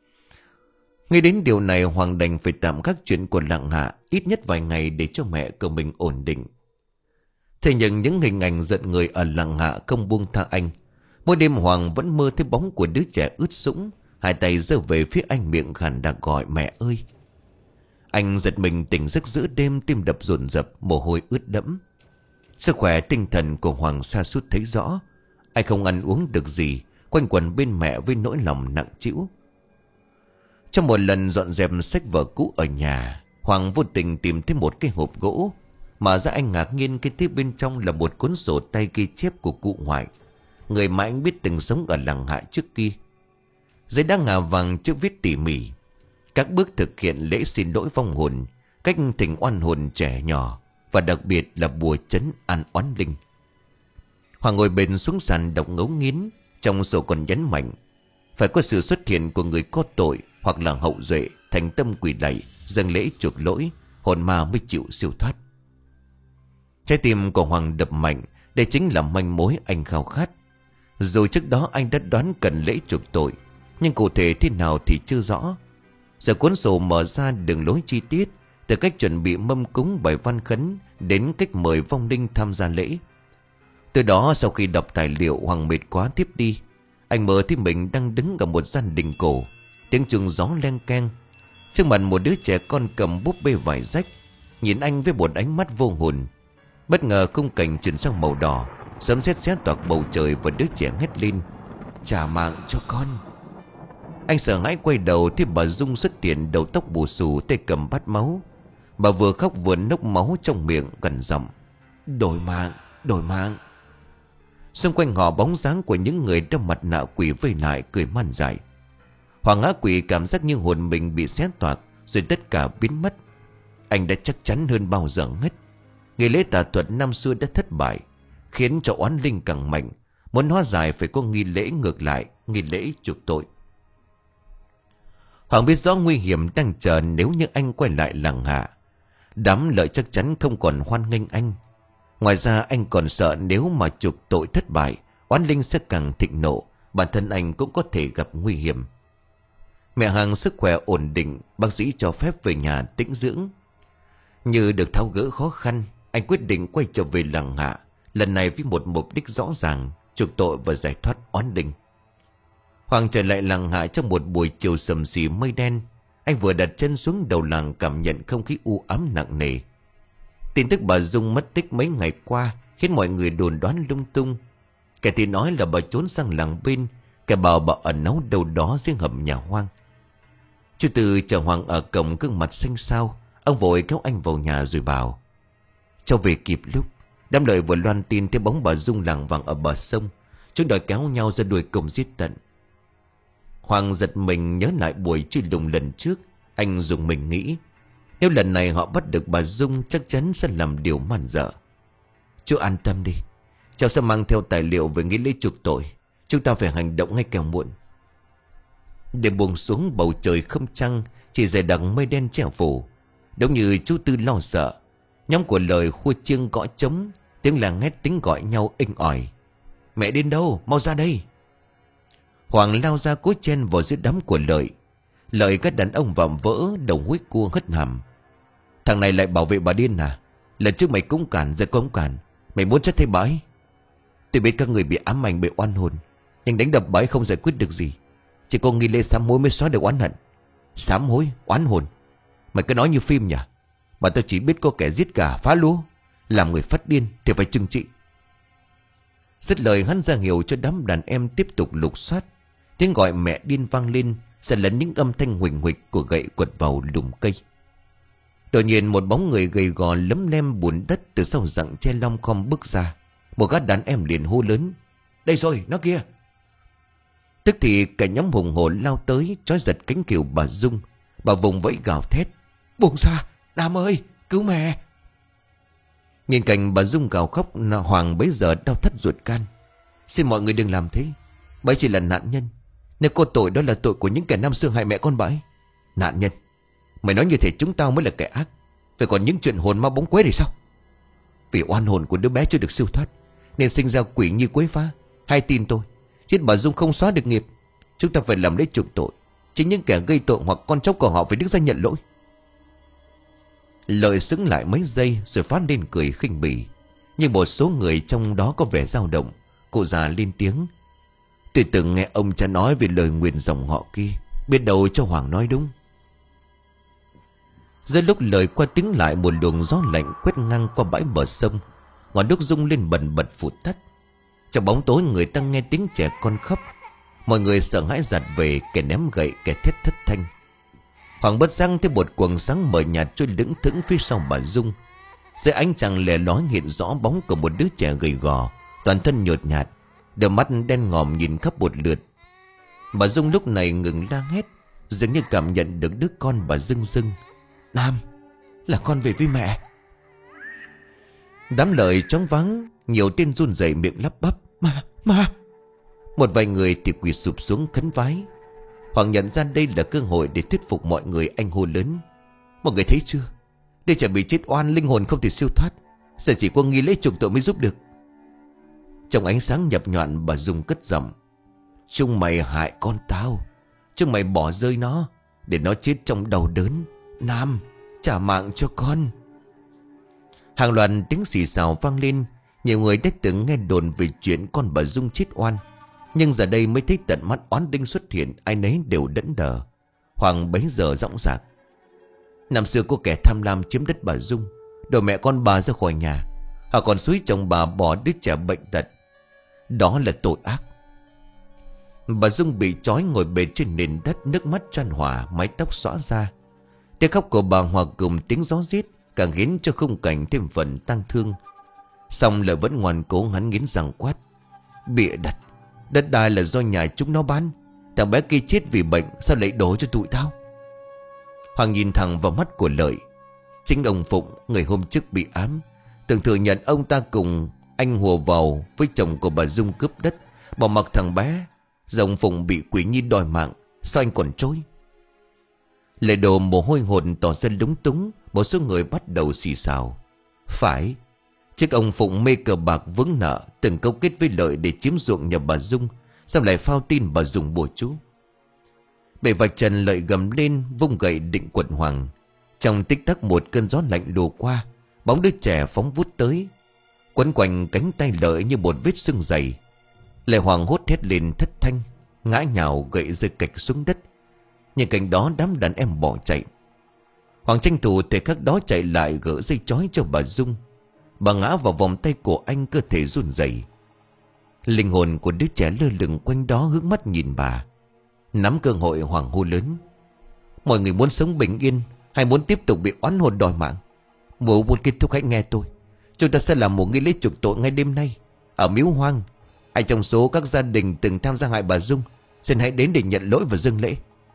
Ngay đến điều này, Hoàng đành phải tạm gác chuyện của Lạng Hạ ít nhất vài ngày để cho mẹ của mình ổn định. Thế nhưng những hình ảnh giận người ở Lạng Hạ không buông tha anh. Mỗi đêm Hoàng vẫn mơ thấy bóng của đứa trẻ ướt sũng, hai tay giơ về phía anh, miệng khàn đặc gọi mẹ ơi. Anh giật mình tỉnh giấc giữa đêm, tim đập dồn dập, mồ hôi ướt đẫm. Sức khỏe tinh thần của Hoàng sa sút thấy rõ. Anh không ăn uống được gì, quanh quẩn bên mẹ với nỗi lòng nặng trĩu. Trong một lần dọn dẹp sách vở cũ ở nhà, Hoàng vô tình tìm thấy một cái hộp gỗ. Mà ra anh ngạc nhiên cái tiếp bên trong là một cuốn sổ tay ghi chép của cụ ngoại, người mà anh biết từng sống ở Làng Hạ trước kia. Giấy đá ngà vàng chữ viết tỉ mỉ, các bước thực hiện lễ xin lỗi vong hồn, cách thỉnh oan hồn trẻ nhỏ, và đặc biệt là bùa trấn an oán linh. Hoàng ngồi bền xuống sàn đọc ngấu nghiến. Trong sổ còn nhấn mạnh phải có sự xuất hiện của người có tội hoặc là hậu duệ thành tâm quỳ lạy, dâng lễ chuộc lỗi, hồn ma mới chịu siêu thoát. Trái tim của Hoàng đập mạnh. Đây chính là manh mối anh khao khát. Dù trước đó anh đã đoán cần lễ chuộc tội, nhưng cụ thể thế nào thì chưa rõ. Giờ cuốn sổ mở ra đường lối chi tiết, từ cách chuẩn bị mâm cúng bài văn khấn đến cách mời vong linh tham gia lễ. Từ đó sau khi đọc tài liệu, Hoàng mệt quá thiếp đi. Anh mơ thấy mình đang đứng ở một gian đình cổ, tiếng chuông gió len keng. Trước mặt một đứa trẻ con cầm búp bê vải rách, nhìn anh với một ánh mắt vô hồn. Bất ngờ khung cảnh chuyển sang màu đỏ, sấm sét xé toạc bầu trời và đứa trẻ hét lên: "Trả mạng cho con!" Anh sợ hãi quay đầu thấy bà Dung xuất hiện, đầu tóc bù xù, tay cầm bát máu. Bà vừa khóc vừa nốc máu trong miệng, gần giọng: "Đổi mạng, đổi mạng!" Xung quanh họ bóng dáng của những người đeo mặt nạ quỷ vây lại cười man dại. Hoàng ngã quỷ cảm giác như hồn mình bị xé toạc, rồi tất cả biến mất. Anh đã chắc chắn hơn bao giờ hết, nghi lễ tà thuật năm xưa đã thất bại, khiến cho oán linh càng mạnh. Muốn hóa giải phải có nghi lễ ngược lại, nghi lễ chuộc tội. Hoàng biết rõ nguy hiểm đang chờ nếu như anh quay lại Làng Hạ. Đám lợi chắc chắn không còn hoan nghênh anh. Ngoài ra anh còn sợ nếu mà chuộc tội thất bại, oán linh sẽ càng thịnh nộ, bản thân anh cũng có thể gặp nguy hiểm. Mẹ Hằng sức khỏe ổn định, bác sĩ cho phép về nhà tĩnh dưỡng. Như được tháo gỡ khó khăn, anh quyết định quay trở về Làng Hạ, lần này với một mục đích rõ ràng: chuộc tội và giải thoát oán linh. Hoàng trở lại Làng Hạ trong một buổi chiều sầm sì mây đen. Anh vừa đặt chân xuống đầu làng, cảm nhận không khí u ám nặng nề. Tin tức bà Dung mất tích mấy ngày qua khiến mọi người đồn đoán lung tung. Kẻ thì nói là bà trốn sang làng bên, kẻ bảo bà ẩn náu đâu đó dưới hầm nhà hoang. Chú Tư chờ Hoàng ở cổng, gương mặt xanh xao. Ông vội kéo anh vào nhà rồi bảo: "Cháu về kịp lúc." Đám lợi vừa loan tin thấy bóng bà Dung lảng vảng ở bờ sông. Chúng đòi kéo nhau ra đuổi cùng giết tận. Hoàng giật mình nhớ lại buổi truy lùng lần trước. Anh dùng mình nghĩ, nếu lần này họ bắt được bà Dung, chắc chắn sẽ làm điều man dợ. "Chú an tâm đi, cháu sẽ mang theo tài liệu về nghi lễ chuộc tội. Chúng ta phải hành động ngay càng muộn." Đêm buông xuống, bầu trời không trăng, chỉ dày đặc mây đen che phủ. Đúng như chú Tư lo sợ, nhóm của Lời khua chiêng gõ trống, tiếng làng hét tiếng gọi nhau inh ỏi: "Mẹ đến đâu, mau ra đây!" Hoàng lao ra cố chen vào giữa đám của Lợi. Lợi các đàn ông vạm vỡ, đầu húi cua hất hàm: "Thằng này lại bảo vệ bà điên à? Lần trước mày cũng cản, giờ cũng cản. Mày muốn chết thấy bà ấy? Tôi biết các người bị ám ảnh, bị oan hồn, nhưng đánh đập bà ấy không giải quyết được gì. Chỉ có nghi lễ sám hối mới xóa được oán hận." "Sám hối, oán hồn? Mày cứ nói như phim nhỉ? Mà tao chỉ biết có kẻ giết gà phá lúa, làm người phát điên thì phải trừng trị." Dứt lời, hắn ra hiệu cho đám đàn em tiếp tục lục soát. Tiếng gọi mẹ điên vang lên, sẽ lẫn những âm thanh huỳnh huỳnh của gậy quật vào lùm cây. Đột nhiên một bóng người gầy gò lấm lem bùn đất từ sau rặng che lom khom bước ra. Một gã đàn em liền hô lớn: "Đây rồi, nó kia!" Tức thì cả nhóm hùng hổ lao tới, trói giật cánh kiều bà Dung. Bà vùng vẫy gào thét: "Buông ra, Nam ơi, cứu mẹ!" Nhìn cảnh bà Dung gào khóc, Hoàng bấy giờ đau thắt ruột gan. "Xin mọi người đừng làm thế, bà ấy chỉ là nạn nhân. Nếu có tội, đó là tội của những kẻ năm xưa hại mẹ con bà ấy." "Nạn nhân? Mày nói như thế chúng tao mới là kẻ ác. Phải còn những chuyện hồn ma bóng quế thì sao? Vì oan hồn của đứa bé chưa được siêu thoát nên sinh ra quỷ nhi quấy phá. Hay tin tôi, giết bà Dung không xóa được nghiệp. Chúng ta phải làm lễ chuộc tội. Chính những kẻ gây tội hoặc con cháu của họ phải đứng ra nhận lỗi. Lợi sững lại mấy giây rồi phát lên cười khinh bỉ. Nhưng một số người trong đó có vẻ dao động. Cụ già lên tiếng: Tôi từng nghe ông cha nói về lời nguyền dòng họ kia. Biết đâu cho Hoàng nói đúng. Giữa lúc lời qua tiếng lại, một luồng gió lạnh quét ngang qua bãi bờ sông. Ngọn đuốc rung lên bần bật phụt tắt. Trong bóng tối người ta nghe tiếng trẻ con khóc. Mọi người sợ hãi giặt về, kẻ ném gậy, kẻ thét thất thanh. Hoàng bất giác thấy một quầng sáng mờ nhạt trôi lững thững phía sau bà Dung. Dưới ánh trăng lè lói hiện rõ bóng của một đứa trẻ gầy gò, toàn thân nhợt nhạt, đôi mắt đen ngòm nhìn khắp một lượt. Bà Dung lúc này ngừng la hét, dường như cảm nhận được đứa con bà rưng rưng: Nam, là con về với mẹ. Đám lời choáng váng, nhiều tên run rẩy miệng lắp bắp: Ma, ma. Một vài người thì quỳ sụp xuống khấn vái. Hoàng nhận ra đây là cơ hội để thuyết phục mọi người. Anh hô lớn: Mọi người thấy chưa? Đứa trẻ bị chết oan, linh hồn không thể siêu thoát. Giờ chỉ có nghi lễ chuộc tội mới giúp được. Trong ánh sáng nhập nhọn, bà Dung cất giọng: Chúng mày hại con tao. Chúng mày bỏ rơi nó để nó chết trong đau đớn. Nam, trả mạng cho con. Hàng loạt tiếng xì xào vang lên. Nhiều người đã từng nghe đồn về chuyện con bà Dung chết oan, nhưng giờ đây mới thấy tận mắt oán đinh xuất hiện. Ai nấy đều đẫn đờ. Hoàng bấy giờ dõng dạc: Năm xưa có kẻ tham lam chiếm đất bà Dung, đổ mẹ con bà ra khỏi nhà. Họ còn xúi chồng bà bỏ đứa trẻ bệnh tật. Đó là tội ác. Bà Dung bị trói ngồi bệt trên nền đất, nước mắt chan hòa, mái tóc xõa ra. Tiếng khóc của bà hòa cùng tiếng gió rít càng khiến cho khung cảnh thêm phần tang thương. Xong lại vẫn ngoan cố hắn nghiến răng quát: Bịa đặt, đất đai là do nhà chúng nó bán. Thằng bé kia chết vì bệnh, sao lại đổ cho tụi tao? Hoàng nhìn thẳng vào mắt của Lợi. Chính ông Phụng, người hôm trước bị ám, từng thừa nhận ông ta cùng anh hùa vào với chồng của bà Dung cướp đất, bỏ mặc thằng bé. Giờ ông Phụng bị quỷ nhi đòi mạng, sao anh còn trốn? Lệ Đồ mồ hôi hột tỏ ra lúng túng. Một số người bắt đầu xì xào: Phải, chiếc ông Phụng mê cờ bạc vướng nợ, từng câu kết với Lợi để chiếm ruộng nhà bà Dung, sao lại phao tin bà Dung bùa chú? Bề vạch trần, Lợi gầm lên vung gậy định quật Hoàng. Trong tích tắc một cơn gió lạnh lùa qua, bóng đứa trẻ phóng vút tới, quấn quanh cánh tay Lợi như một vết sưng dày. Lệ Hoàng hốt hét lên thất thanh, ngã nhào gậy rơi cạch xuống đất. Nhưng cạnh đó đám đàn em bỏ chạy. Hoàng tranh thủ thời khắc đó chạy lại gỡ dây chói cho bà Dung. Bà ngã vào vòng tay của anh, cơ thể run rẩy. Linh hồn của đứa trẻ lơ lửng quanh đó hướng mắt nhìn bà. Nắm cơ hội, Hoàng hô lớn: Mọi người muốn sống bình yên hay muốn tiếp tục bị oán hồn đòi mạng? Mùa buôn kết thúc hãy nghe tôi. Chúng ta sẽ làm một nghi lễ chuộc tội ngay đêm nay ở miếu hoang. Ai trong số các gia đình từng tham gia hại bà Dung, xin hãy đến để nhận lỗi và dâng lễ.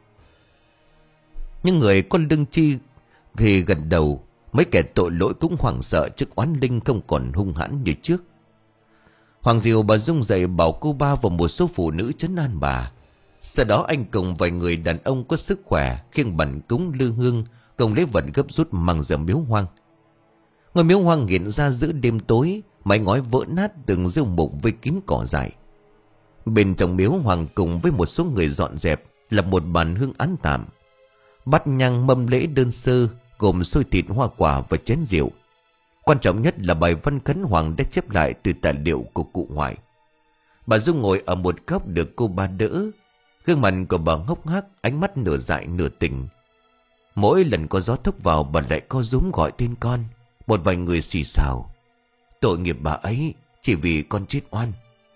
Nhưng người có lương chi thì gật đầu. Mấy kẻ tội lỗi cũng hoảng sợ trước oán linh không còn hung hãn như trước. Hoàng dìu bà Dung dậy, bảo cô ba và một số phụ nữ trấn an bà. Sau đó anh cùng vài người đàn ông có sức khỏe khiêng bẩn cúng lư hương, cùng lấy vật gấp rút mang ra miếu hoang. Ngôi miếu hoang hiện ra giữa đêm tối, mái ngói vỡ nát, từng rêu mục với kín cỏ dại. Bên trong miếu, Hoàng cùng với một số người dọn dẹp lập một bàn hương án tạm. Bát nhang mâm lễ đơn sơ gồm xôi thịt, hoa quả và chén rượu. Quan trọng nhất là bài văn khấn Hoàng đã chép lại từ tài liệu của cụ ngoại. Bà Dung ngồi ở một góc được cô ba đỡ. Gương mặt của bà hốc hác, ánh mắt nửa dại nửa tỉnh. Mỗi lần có gió thốc vào, bà lại co rúm gọi tên con. Một vài người xì xào: Tội nghiệp bà ấy, chỉ vì con chết oan.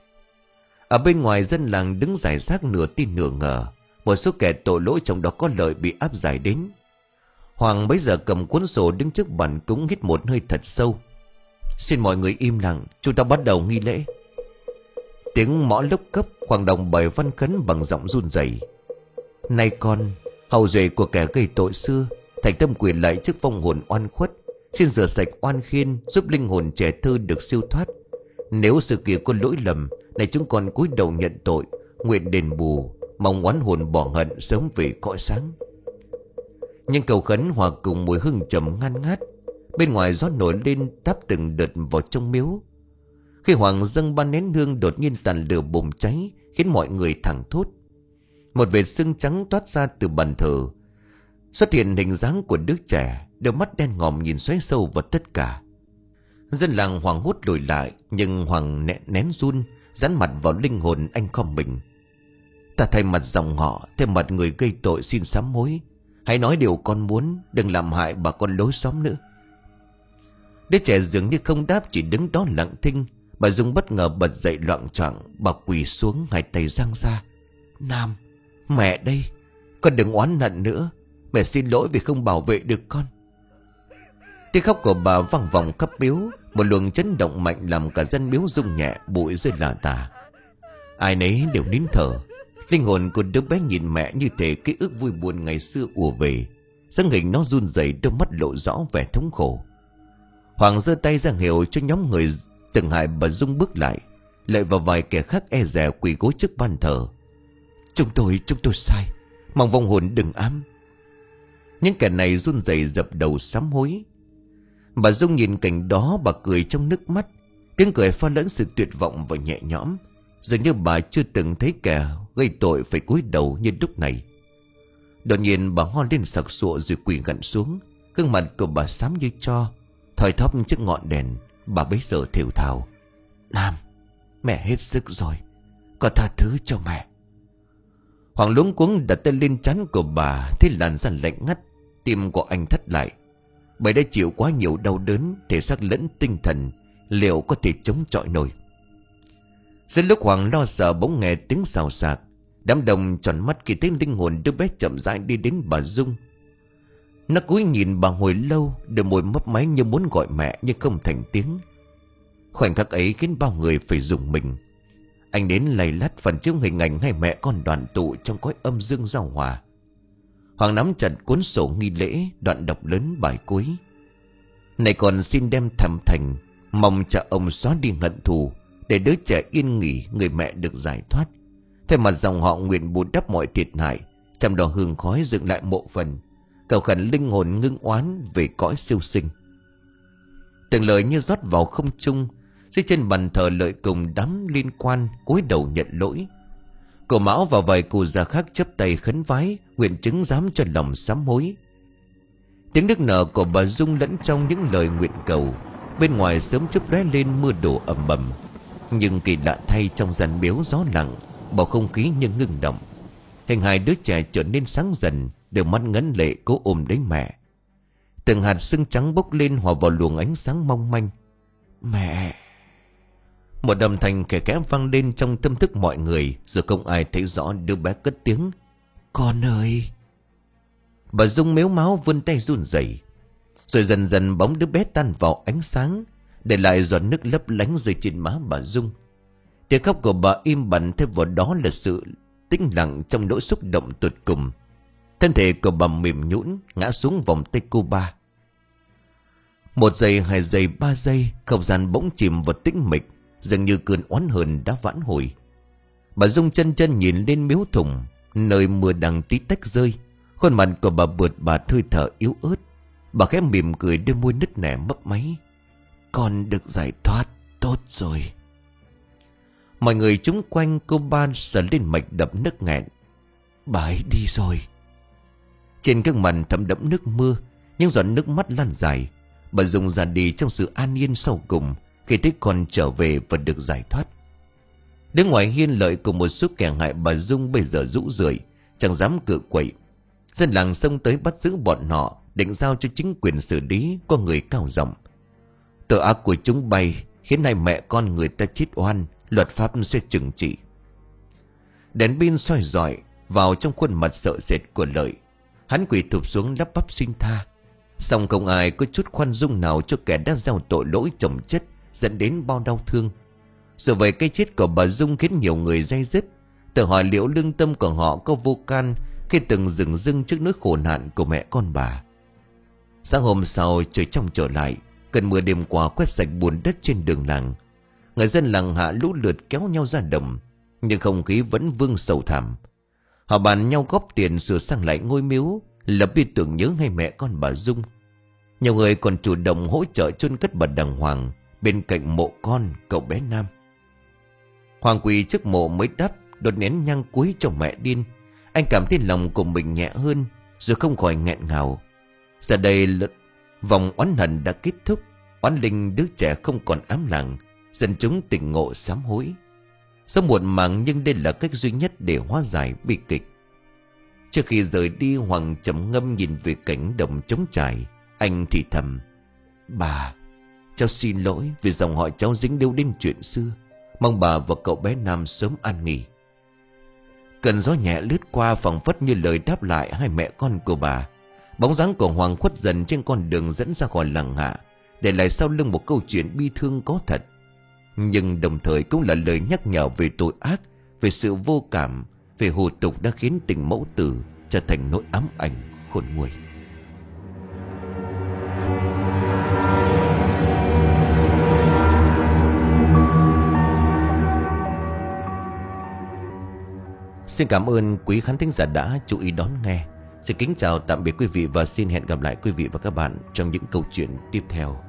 Ở bên ngoài, dân làng đứng rải rác nửa tin nửa ngờ. Một số kẻ tội lỗi trong đó có Lợi bị áp giải đến. Hoàng bấy giờ cầm cuốn sổ đứng trước bàn cúng, hít một hơi thật sâu: Xin mọi người im lặng, chúng ta bắt đầu nghi lễ. Tiếng mõ lốc cấp, Hoàng đồng bài văn khấn bằng giọng run rẩy: Này con, hậu duệ của kẻ gây tội xưa, thành tâm quyền lại trước vong hồn oan khuất, xin rửa sạch oan khiên, giúp linh hồn trẻ thơ được siêu thoát. Nếu sự kia có lỗi lầm, này chúng con cúi đầu nhận tội, nguyện đền bù, mong oán hồn bỏ hận sớm về cõi sáng. Nhưng cầu khấn hòa cùng mùi hương trầm ngan ngát, Bên ngoài gió nổi lên táp từng đợt vào trong miếu. Khi Hoàng dâng ba nén hương, đột nhiên tàn lửa bùng cháy, khiến mọi người thẳng thốt. Một vệt sưng trắng toát ra từ bàn thờ, xuất hiện hình dáng của đứa trẻ, đôi mắt đen ngòm nhìn xoáy sâu vào tất cả. Dân làng hoảng hốt lùi lại, nhưng Hoàng nén, nén run, dán mặt vào linh hồn anh khom mình. Ta thay mặt dòng họ, thay mặt người gây tội xin sám hối. Hãy nói điều con muốn, đừng làm hại bà con lối xóm nữa. Đứa trẻ dường như không đáp, chỉ đứng đó lặng thinh. Bà Dung bất ngờ bật dậy loạng choạng, bà quỳ xuống, hai tay giang ra. Nam, mẹ đây, con đừng oán hận nữa. Mẹ xin lỗi vì không bảo vệ được con. Tiếng khóc của bà vang vọng khắp miếu. Một luồng chấn động mạnh làm cả dân miếu rung nhẹ, bụi rơi lả tả. Ai nấy đều nín thở. Linh hồn của đứa bé nhìn mẹ như thể ký ức vui buồn ngày xưa ùa về. Dáng hình nó run rẩy, đôi mắt lộ rõ vẻ thống khổ. Hoàng giơ tay ra hiệu cho nhóm người từng hại bà Dung bước lại. Lại vào vài kẻ khác e dè quỳ gối trước ban thờ. Chúng tôi, chúng tôi sai, mong vong hồn đừng ám. Những kẻ này run rẩy dập đầu sám hối. Bà Dung nhìn cảnh đó, bà cười trong nước mắt. Tiếng cười pha lẫn sự tuyệt vọng và nhẹ nhõm, dường như bà chưa từng thấy kẻ gây tội phải cúi đầu như lúc này. Đột nhiên bà ho lên sặc sụa rồi quỳ gặn xuống. Gương mặt của bà xám như tro, thoi thóp trước ngọn đèn. Bà bấy giờ thều thào. Nam, mẹ hết sức rồi, con tha thứ cho mẹ. Hoàng luống cuống đặt tay lên trán của bà, thấy làn da lạnh ngắt. Tim của anh thắt lại. Bởi đã chịu quá nhiều đau đớn, thể xác lẫn tinh thần, liệu có thể chống chọi nổi? Giữa lúc Hoàng lo sợ, bỗng nghe tiếng xào xạc. Đám đông tròn mắt khi thấy linh hồn đứa bé chậm rãi đi đến bà Dung. Nó cúi nhìn bà hồi lâu, đôi môi mấp máy như muốn gọi mẹ nhưng không thành tiếng. Khoảnh khắc ấy khiến bao người phải rùng mình. Anh đến lầy lắt phần chiếu hình ảnh hai mẹ con đoàn tụ trong cõi âm dương giao hòa. Hoàng nắm chặt cuốn sổ nghi lễ, đoạn đọc lớn bài cuối. Này còn xin đem thầm thành, mong cha ông xóa đi hận thù, để đứa trẻ yên nghỉ, người mẹ được giải thoát. Thay mặt dòng họ nguyện bù đắp mọi thiệt hại, trong đó hương khói dựng lại mộ phần, cầu khẩn linh hồn ngưng oán về cõi siêu sinh. Từng lời như rót vào không trung. Dưới chân bàn thờ Lợi cùng đám liên quan cúi đầu nhận lỗi. Cô Mão và vài cụ già khác chắp tay khấn vái, nguyện chứng giám cho lòng sám hối. Tiếng nức nở của bà Dung lẫn trong những lời nguyện cầu. Bên ngoài sớm chớp lóe lên mưa đổ ầm ầm. Nhưng kỳ lạ thay, trong gian miếu gió lặng, bầu không khí như ngưng động. Hình hài đứa trẻ trở nên sáng dần, đều mắt ngấn lệ cố ôm lấy mẹ. Từng hạt sưng trắng bốc lên hòa vào luồng ánh sáng mong manh. Mẹ! Một âm thanh khẽ khẽ vang lên trong tâm thức mọi người, rồi không ai thấy rõ đứa bé cất tiếng. Con ơi! Bà Dung mếu máo vươn tay run rẩy, rồi dần dần bóng đứa bé tan vào ánh sáng, để lại giọt nước lấp lánh rơi trên má bà Dung. Tiếng khóc của bà im bặt, thêm vào đó là sự tĩnh lặng trong nỗi xúc động tột cùng. Thân thể của bà mềm nhũn ngã xuống vòng tay cô ba. Một giây, hai giây, ba giây, không gian bỗng chìm vào tĩnh mịch, dường như cơn oán hờn đã vãn hồi. Bà Dung chân chân nhìn lên miếu thùng, nơi mưa đang tí tách rơi. Khuôn mặt của bà bượt bà hơi thở yếu ớt. Bà khẽ mỉm cười, đôi môi nứt nẻ mấp máy. Con được giải thoát, tốt rồi. Mọi người chung quanh cô ba sờ lên mạch đập nức nghẹn. Bà ấy đi rồi. Trên gương mặt thấm đẫm nước mưa, những giọt nước mắt lan dài. Bà Dung ra đi trong sự an yên sau cùng, khi thấy con trở về và được giải thoát. Đứng ngoài hiên Lợi cùng một số kẻ hại bà Dung bây giờ rũ rượi, chẳng dám cự quậy. Dân làng xông tới bắt giữ bọn họ, định giao cho chính quyền xử lý. Có người cao giọng. Tội ác của chúng bay khiến hai mẹ con người ta chết oan, luật pháp sẽ trừng trị. Đèn pin soi rọi vào trong khuôn mặt sợ sệt của Lợi. Hắn quỳ thụp xuống lắp bắp xin tha. Song không ai có chút khoan dung nào cho kẻ đã gieo tội lỗi chồng chất, dẫn đến bao đau thương. Rồi vậy cái chết của bà Dung khiến nhiều người day dứt, tự hỏi liệu lương tâm của họ có vô can khi từng dừng dưng trước nỗi khổ nạn của mẹ con bà. Sáng hôm sau trời trong trở lại, cơn mưa đêm qua quét sạch bùn đất trên đường làng. Người dân làng hạ lũ lượt kéo nhau ra đồng, nhưng không khí vẫn vương sầu thảm. Họ bàn nhau góp tiền sửa sang lại ngôi miếu, lập bi tưởng nhớ ngay mẹ con bà Dung. Nhiều người còn chủ động hỗ trợ chôn cất bà đàng hoàng bên cạnh mộ con cậu bé Nam. Hoàng quỳ trước mộ mới đắp đốt nén nhang cuối cho mẹ điên. Anh cảm thấy lòng của mình nhẹ hơn, rồi không khỏi nghẹn ngào. Giờ đây vòng oán hận đã kết thúc. Oán linh đứa trẻ không còn ám lặng, dân chúng tỉnh ngộ sám hối. Sống muộn màng nhưng đây là cách duy nhất để hóa giải bi kịch. Trước khi rời đi, Hoàng trầm ngâm nhìn về cánh đồng trống trải. Anh thì thầm: Bà, cháu xin lỗi vì dòng họ cháu dính líu đến chuyện xưa. Mong bà và cậu bé Nam sớm an nghỉ. Cơn gió nhẹ lướt qua phảng phất như lời đáp lại hai mẹ con của bà. Bóng dáng của Hoàng khuất dần trên con đường dẫn ra khỏi làng Hạ, để lại sau lưng một câu chuyện bi thương có thật, nhưng đồng thời cũng là lời nhắc nhở về tội ác, về sự vô cảm, về hủ tục đã khiến tình mẫu tử trở thành nỗi ám ảnh khôn nguôi. Xin cảm ơn quý khán thính giả đã chú ý đón nghe. Xin kính chào tạm biệt quý vị và xin hẹn gặp lại quý vị và các bạn trong những câu chuyện tiếp theo.